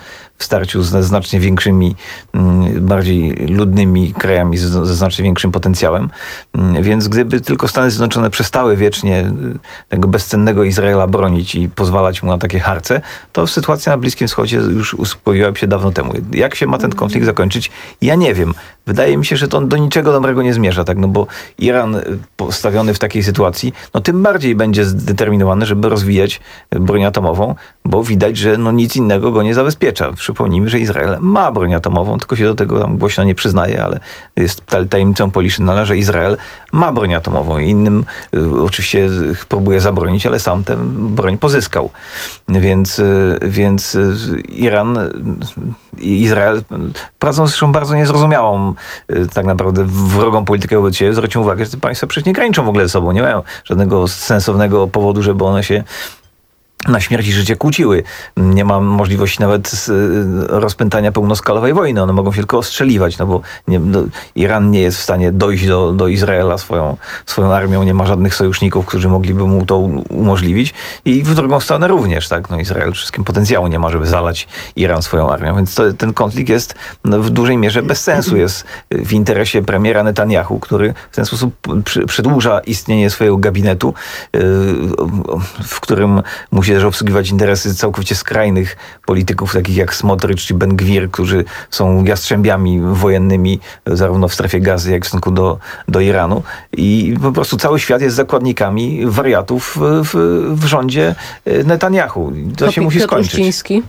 Speaker 16: w starciu ze znacznie większymi, bardziej ludnymi krajami ze znacznie większym potencjałem. Więc gdyby tylko Stany Zjednoczone przestały wiecznie tego bezcennego Izraela bronić i pozwalać mu na takie harce, to sytuacja na Bliskim Wschodzie już uspokoiłaby się dawno temu. Jak się ma ten konflikt zakończyć? Ja nie wiem. Wydaje mi się, że to do niczego dobrego nie zmierza, tak? No bo Iran postawiony w takiej sytuacji, no tym bardziej będzie zdeterminowany, żeby rozwijać broń atomową, bo widać, że no nic innego go nie zabezpiecza. Przypomnijmy, że Izrael ma broń atomową, tylko się do tego tam głośno nie przyznaje, ale jest tajemnicą Poliszynela, że Izrael ma broń atomową i innym y, oczywiście próbuje zabronić, ale sam tę broń pozyskał. Więc, y, więc y, Iran i Izrael prowadzą zresztą bardzo niezrozumiałą y, tak naprawdę wrogą politykę wobec siebie. Zwróćmy uwagę, że te państwa przecież nie graniczą w ogóle ze sobą, nie mają żadnego sensownego powodu, żeby one się na śmierć i życie kłóciły. Nie ma możliwości nawet rozpętania pełnoskalowej wojny. One mogą się tylko ostrzeliwać, no bo nie, no, Iran nie jest w stanie dojść do, do Izraela swoją, swoją armią, nie ma żadnych sojuszników, którzy mogliby mu to umożliwić. I w drugą stronę również, tak? No, Izrael wszystkim potencjału nie ma, żeby zalać Iran swoją armią. Więc to, ten konflikt jest no, w dużej mierze bez sensu. Jest w interesie premiera Netanyahu, który w ten sposób przy, przedłuża istnienie swojego gabinetu, yy, w którym musi też obsługiwać interesy całkowicie skrajnych polityków, takich jak Smotrycz czy Ben-Gwir, którzy są jastrzębiami wojennymi zarówno w strefie Gazy, jak w stosunku do, do Iranu. I po prostu cały świat jest zakładnikami wariatów w, w rządzie Netanyahu. To się musi skończyć.
Speaker 11: Uściński.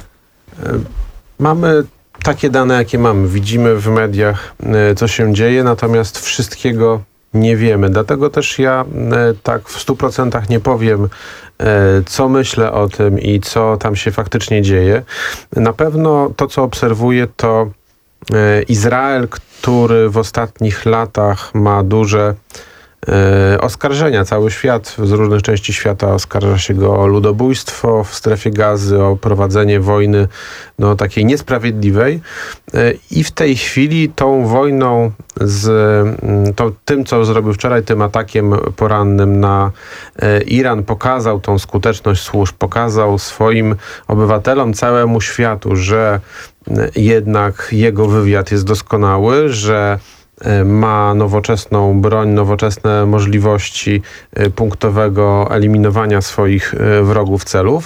Speaker 15: Mamy takie dane, jakie mamy. Widzimy w mediach, co się dzieje, natomiast wszystkiego nie wiemy. Dlatego też ja tak w stu procentach nie powiem, co myślę o tym i co tam się faktycznie dzieje. Na pewno to, co obserwuję, to Izrael, który w ostatnich latach ma duże oskarżenia. Cały świat z różnych części świata oskarża się go o ludobójstwo w strefie Gazy, o prowadzenie wojny no, takiej niesprawiedliwej. I w tej chwili tą wojną z to, tym, co zrobił wczoraj, tym atakiem porannym na Iran, pokazał tą skuteczność służb, pokazał swoim obywatelom, całemu światu, że jednak jego wywiad jest doskonały, że ma nowoczesną broń, nowoczesne możliwości punktowego eliminowania swoich wrogów, celów.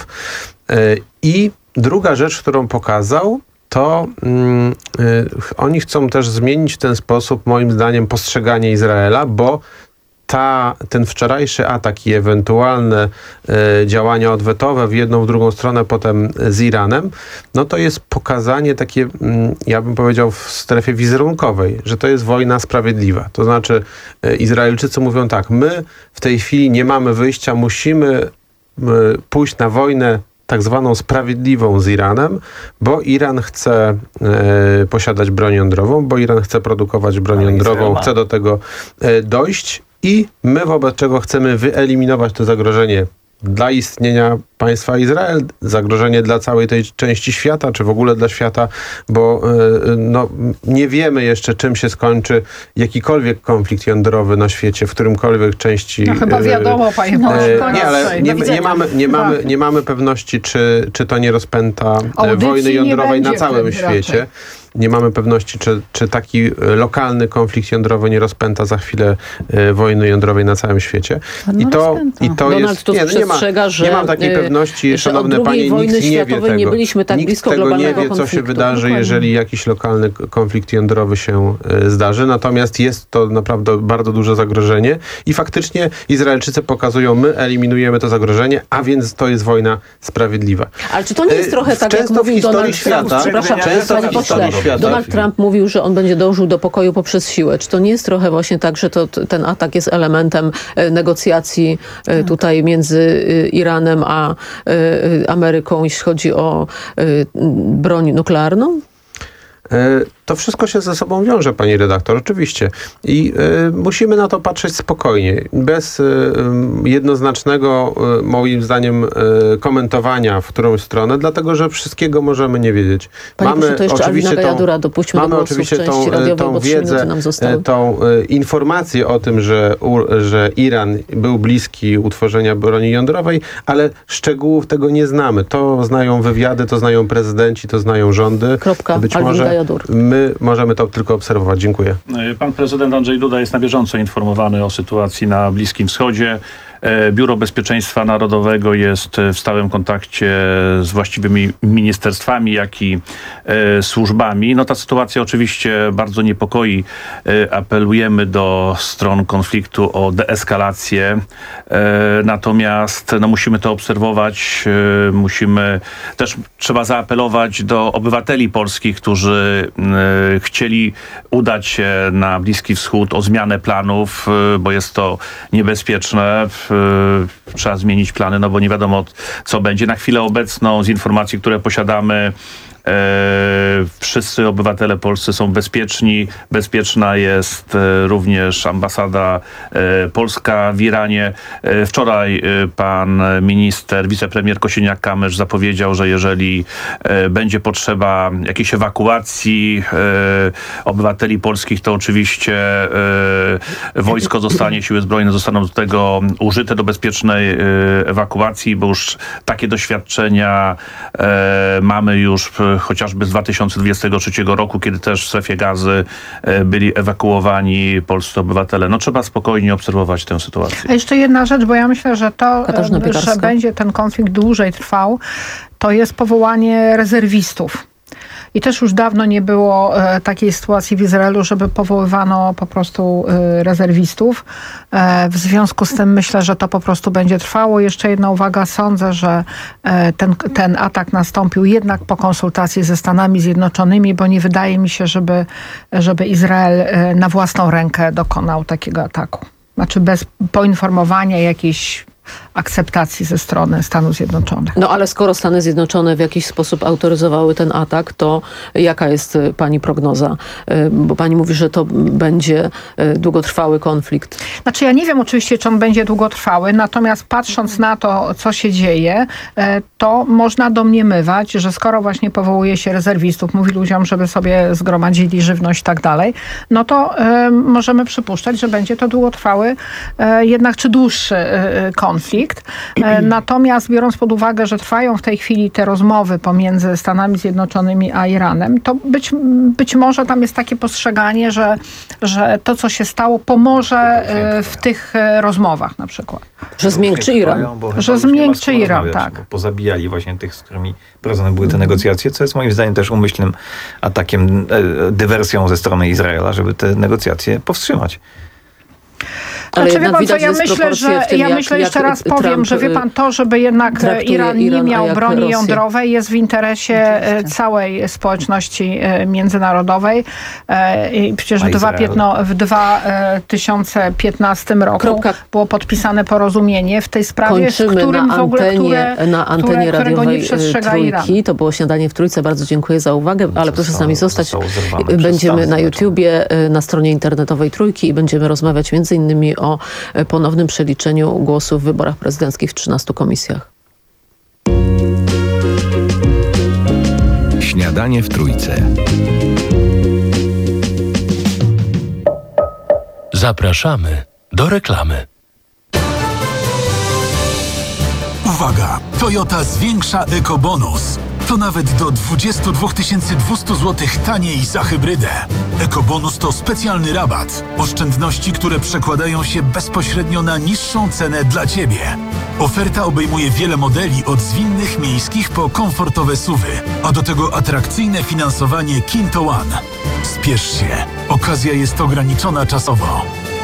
Speaker 15: I druga rzecz, którą pokazał, to um, y, oni chcą też zmienić w ten sposób, moim zdaniem, postrzeganie Izraela, bo ta, ten wczorajszy atak i ewentualne y, działania odwetowe w jedną, w drugą stronę, potem z Iranem, no to jest pokazanie takie, y, ja bym powiedział, w strefie wizerunkowej, że to jest wojna sprawiedliwa. To znaczy y, Izraelczycy mówią tak, my w tej chwili nie mamy wyjścia, musimy y, pójść na wojnę tak zwaną sprawiedliwą z Iranem, bo Iran chce e, posiadać broń jądrową, bo Iran chce produkować broń Ale jądrową, chce do tego e, dojść i my wobec czego chcemy wyeliminować to zagrożenie dla istnienia państwa Izrael, zagrożenie dla całej tej części świata, czy w ogóle dla świata, bo y, no, nie wiemy jeszcze, czym się skończy jakikolwiek konflikt jądrowy na świecie, w którymkolwiek części...
Speaker 12: No chyba wiadomo, panie Boże.
Speaker 15: Y, nie, ale nie, nie, mamy, nie, mamy, nie mamy pewności, czy, czy to nie rozpęta Audycji wojny jądrowej na całym świecie. Raczej. Nie mamy pewności, czy, czy taki lokalny konflikt jądrowy nie rozpęta za chwilę y, wojny jądrowej na całym świecie.
Speaker 11: No
Speaker 15: I to, i to
Speaker 11: Donald
Speaker 15: jest...
Speaker 11: Nie, nie, ma,
Speaker 15: że, nie mam takiej pewności, szanowne panie, nikt nie wie tego.
Speaker 11: Nie byliśmy tak
Speaker 15: nikt
Speaker 11: blisko
Speaker 15: tego nie wie, co
Speaker 11: konfliktu.
Speaker 15: się wydarzy,
Speaker 11: Dokładnie.
Speaker 15: jeżeli jakiś lokalny konflikt jądrowy się y, zdarzy. Natomiast jest to naprawdę bardzo duże zagrożenie i faktycznie Izraelczycy pokazują, my eliminujemy to zagrożenie, a więc to jest wojna sprawiedliwa.
Speaker 11: Ale czy to nie jest trochę tak,
Speaker 15: często
Speaker 11: jak mówił Donald
Speaker 15: świata,
Speaker 11: Trump? Przepraszam, panie pośle,
Speaker 15: świata.
Speaker 11: Donald Trump mówił, że on będzie dążył do pokoju poprzez siłę. Czy to nie jest trochę właśnie tak, że to, ten atak jest elementem negocjacji tak. tutaj między Iranem a Ameryką, jeśli chodzi o broń nuklearną?
Speaker 15: To wszystko się ze sobą wiąże, pani redaktor, oczywiście. I y, musimy na to patrzeć spokojnie, bez y, jednoznacznego, y, moim zdaniem, y, komentowania w którąś stronę, dlatego że wszystkiego możemy nie wiedzieć.
Speaker 11: Pani
Speaker 15: mamy
Speaker 11: proszę, to jeszcze
Speaker 15: oczywiście
Speaker 11: Alina Gajadura
Speaker 15: tą,
Speaker 11: dopuśćmy
Speaker 15: mamy
Speaker 11: do głosu
Speaker 15: oczywiście
Speaker 11: w
Speaker 15: tą,
Speaker 11: części radiowej,
Speaker 15: tą
Speaker 11: bo trzy
Speaker 15: wiedzę,
Speaker 11: minuty nam zostały.
Speaker 15: tą y, informację o tym, że, u, że Iran był bliski utworzenia broni jądrowej, ale szczegółów tego nie znamy. To znają wywiady, to znają prezydenci, to znają rządy.
Speaker 11: Kropka.
Speaker 15: Być
Speaker 11: Alvin
Speaker 15: może
Speaker 11: Gajadur.
Speaker 15: my możemy to tylko obserwować. Dziękuję.
Speaker 17: Pan prezydent Andrzej Duda jest na bieżąco informowany o sytuacji na Bliskim Wschodzie. Biuro Bezpieczeństwa Narodowego jest w stałym kontakcie z właściwymi ministerstwami, jak i e, służbami. No ta sytuacja oczywiście bardzo niepokoi. E, apelujemy do stron konfliktu o deeskalację. E, natomiast no, musimy to obserwować. E, musimy też trzeba zaapelować do obywateli polskich, którzy e, chcieli udać się na Bliski Wschód o zmianę planów, e, bo jest to niebezpieczne. Trzeba zmienić plany, no bo nie wiadomo, co będzie. Na chwilę obecną z informacji, które posiadamy, E, wszyscy obywatele polscy są bezpieczni. Bezpieczna jest e, również ambasada e, polska w Iranie. E, wczoraj e, pan minister, wicepremier Kosiniak-Kamysz zapowiedział, że jeżeli e, będzie potrzeba jakiejś ewakuacji e, obywateli polskich, to oczywiście e, wojsko zostanie, siły zbrojne zostaną do tego użyte do bezpiecznej e, ewakuacji, bo już takie doświadczenia e, mamy już chociażby z dwa tysiące dwudziestego trzeciego roku, kiedy też w strefie Gazy byli ewakuowani polscy obywatele. No trzeba spokojnie obserwować tę sytuację.
Speaker 12: A jeszcze jedna rzecz, bo ja myślę, że to, że będzie ten konflikt dłużej trwał, to jest powołanie rezerwistów. I też już dawno nie było e, takiej sytuacji w Izraelu, żeby powoływano po prostu e, rezerwistów. E, w związku z tym myślę, że to po prostu będzie trwało. Jeszcze jedna uwaga. Sądzę, że e, ten, ten atak nastąpił jednak po konsultacji ze Stanami Zjednoczonymi, bo nie wydaje mi się, żeby, żeby Izrael e, na własną rękę dokonał takiego ataku. Znaczy bez poinformowania jakiejś akceptacji ze strony Stanów Zjednoczonych.
Speaker 11: No ale skoro Stany Zjednoczone w jakiś sposób autoryzowały ten atak, to jaka jest pani prognoza? Bo pani mówi, że to będzie długotrwały konflikt.
Speaker 12: Znaczy ja nie wiem oczywiście, czy on będzie długotrwały, natomiast patrząc na to, co się dzieje, to można domniemywać, że skoro właśnie powołuje się rezerwistów, mówi ludziom, żeby sobie zgromadzili żywność i tak dalej, no to y, możemy przypuszczać, że będzie to długotrwały y, jednak czy dłuższy y, konflikt. Konflikt. Natomiast biorąc pod uwagę, że trwają w tej chwili te rozmowy pomiędzy Stanami Zjednoczonymi a Iranem, to być, być może tam jest takie postrzeganie, że, że to, co się stało, pomoże w tych rozmowach na przykład.
Speaker 11: Że zmiękczy Iran.
Speaker 12: Że zmiękczy Iran, tak.
Speaker 16: Pozabijali właśnie tych, z którymi prowadzone były te negocjacje, co jest moim zdaniem też umyślnym atakiem, dywersją ze strony Izraela, żeby te negocjacje powstrzymać.
Speaker 11: Ale
Speaker 12: znaczy, wie pan co, ja myślę, że
Speaker 11: tym,
Speaker 12: ja
Speaker 11: jak,
Speaker 12: myślę
Speaker 11: jak
Speaker 12: jeszcze raz
Speaker 11: Trump
Speaker 12: powiem, że wie pan to, żeby jednak Iran nie
Speaker 11: Iran,
Speaker 12: miał broni
Speaker 11: Rosję.
Speaker 12: jądrowej, jest w interesie całej społeczności międzynarodowej. I przecież w, dwa, piętno, w dwa tysiące piętnastym roku Kropka. było podpisane porozumienie w tej sprawie,
Speaker 11: Kończymy
Speaker 12: w którym
Speaker 11: na
Speaker 12: w ogóle,
Speaker 11: antenie,
Speaker 12: które,
Speaker 11: na antenie
Speaker 12: które, którego nie przestrzega
Speaker 11: trójki.
Speaker 12: Iran.
Speaker 11: To było Śniadanie w Trójce. Bardzo dziękuję za uwagę, ale proszę z nami zostać. Będziemy na YouTubie, na stronie internetowej Trójki i będziemy rozmawiać między innymi o ponownym przeliczeniu głosów w wyborach prezydenckich w trzynastu komisjach.
Speaker 2: Śniadanie w Trójce.
Speaker 1: Zapraszamy do reklamy.
Speaker 18: Uwaga! Toyota zwiększa ekobonus. To nawet do dwadzieścia dwa tysiące dwieście złotych taniej za hybrydę. Ekobonus to specjalny rabat. Oszczędności, które przekładają się bezpośrednio na niższą cenę dla Ciebie. Oferta obejmuje wiele modeli od zwinnych miejskich po komfortowe suwy, a do tego atrakcyjne finansowanie Kinto One. Spiesz się. Okazja jest ograniczona czasowo.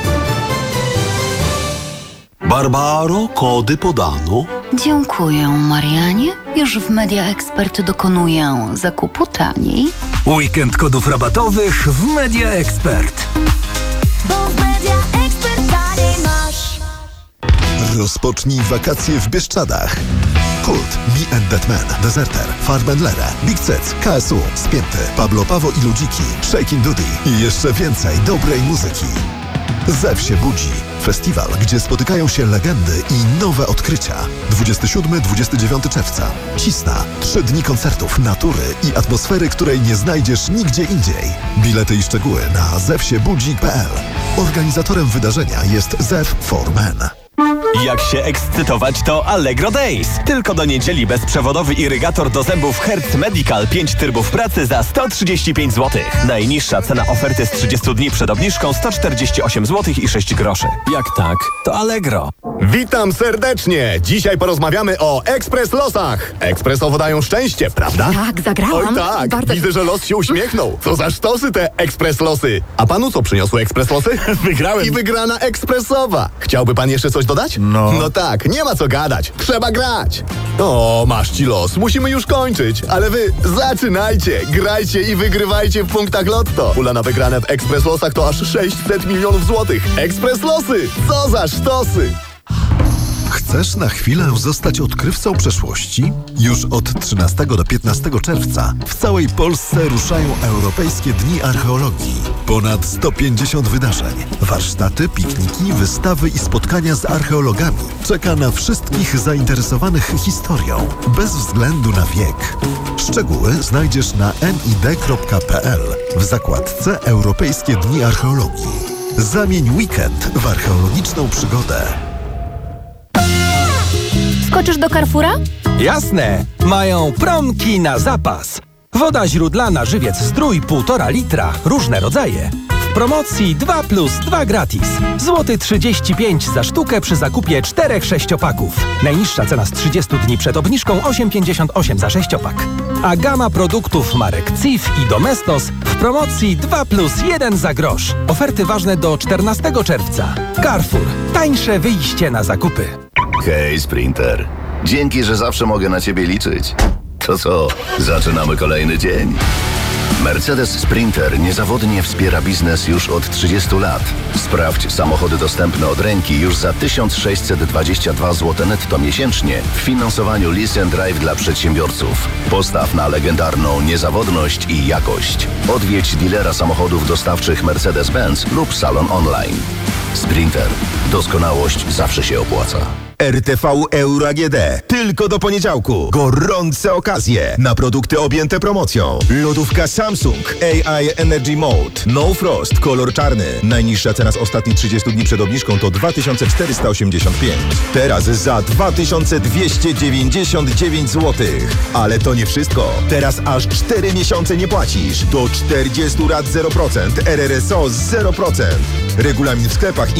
Speaker 19: Barbaro, kody podano.
Speaker 20: Dziękuję, Marianie. Już w Media Expert dokonuję zakupu taniej.
Speaker 18: Weekend kodów rabatowych w Media Expert.
Speaker 21: Bo w Media Expert taniej masz.
Speaker 22: Rozpocznij wakacje w Bieszczadach.
Speaker 4: Kult, Me and That Man, Deserter, Farben Lere, Big Cec, K S U, Spięty, Pablo Pawo i Ludziki, Shakin' Dudy i jeszcze więcej dobrej muzyki. Zew się budzi. Festiwal, gdzie spotykają się legendy i nowe odkrycia. dwudziestego siódmego do dwudziestego dziewiątego czerwca. Cisna. Trzy dni koncertów, natury i atmosfery, której nie znajdziesz nigdzie indziej. Bilety i szczegóły na zew się budzi kropka p l. Organizatorem wydarzenia jest Zew for Men.
Speaker 22: Jak się ekscytować, to Allegro Days. Tylko do niedzieli bezprzewodowy irygator do zębów Hertz Medical pięć trybów pracy za sto trzydzieści pięć złotych. Najniższa cena oferty z trzydziestu dni przed obniżką sto czterdzieści osiem złotych i sześć groszy. Jak tak, to Allegro.
Speaker 23: Witam serdecznie! Dzisiaj porozmawiamy o Ekspres Losach. Ekspresowo dają szczęście, prawda?
Speaker 24: Tak, zagrałam.
Speaker 23: Oj tak,
Speaker 24: Bardzo...
Speaker 23: widzę, że los się uśmiechnął. Co za sztosy te Ekspres Losy. A panu co przyniosły Ekspres Losy?
Speaker 25: Wygrałem.
Speaker 23: I wygrana ekspresowa. Chciałby pan jeszcze coś dodać?
Speaker 25: No.
Speaker 23: No tak, nie ma co gadać. Trzeba grać. O, masz ci los. Musimy już kończyć. Ale wy zaczynajcie, grajcie i wygrywajcie w punktach Lotto. Pula na wygrane w Ekspres Losach to aż sześćset milionów złotych. Ekspres Losy. Co za sztosy.
Speaker 4: Chcesz na chwilę zostać odkrywcą przeszłości? Już od trzynastego do piętnastego czerwca w całej Polsce ruszają Europejskie Dni Archeologii. Ponad sto pięćdziesiąt wydarzeń, warsztaty, pikniki, wystawy i spotkania z archeologami czeka na wszystkich zainteresowanych historią, bez względu na wiek. Szczegóły znajdziesz na en i de kropka pe el w zakładce Europejskie Dni Archeologii. Zamień weekend w archeologiczną przygodę.
Speaker 26: Skoczysz do Carrefoura?
Speaker 27: Jasne! Mają promki na zapas. Woda źródlana Żywiec Zdrój półtora litra, różne rodzaje. W promocji dwa plus dwa gratis. Złoty trzydzieści pięć za sztukę przy zakupie czterech sześciopaków. Najniższa cena z trzydziestu dni przed obniżką osiem pięćdziesiąt osiem za sześciopak. A gama produktów marek C I F i Domestos w promocji dwa plus jeden za grosz. Oferty ważne do czternastego czerwca. Carrefour. Tańsze wyjście na zakupy.
Speaker 28: Hej, Sprinter. Dzięki, że zawsze mogę na ciebie liczyć. To co, zaczynamy kolejny dzień. Mercedes Sprinter niezawodnie wspiera biznes już od trzydziestu lat. Sprawdź samochody dostępne od ręki już za tysiąc sześćset dwadzieścia dwa złote netto miesięcznie w finansowaniu Lease and Drive dla przedsiębiorców. Postaw na legendarną niezawodność i jakość. Odwiedź dealera samochodów dostawczych Mercedes-Benz lub salon online. Sprinter. Doskonałość zawsze się opłaca.
Speaker 29: R T V Euro A G D. Tylko do poniedziałku. Gorące okazje na produkty objęte promocją. Lodówka Samsung A I Energy Mode. No Frost. Kolor czarny. Najniższa cena z ostatnich trzydziestu dni przed obniżką to dwa tysiące czterysta osiemdziesiąt pięć. Teraz za dwa tysiące dwieście dziewięćdziesiąt dziewięć złotych. Ale to nie wszystko. Teraz aż cztery miesiące nie płacisz. Do czterdziestu rat zero procent. R R S O zero procent. Regulamin w sklepach i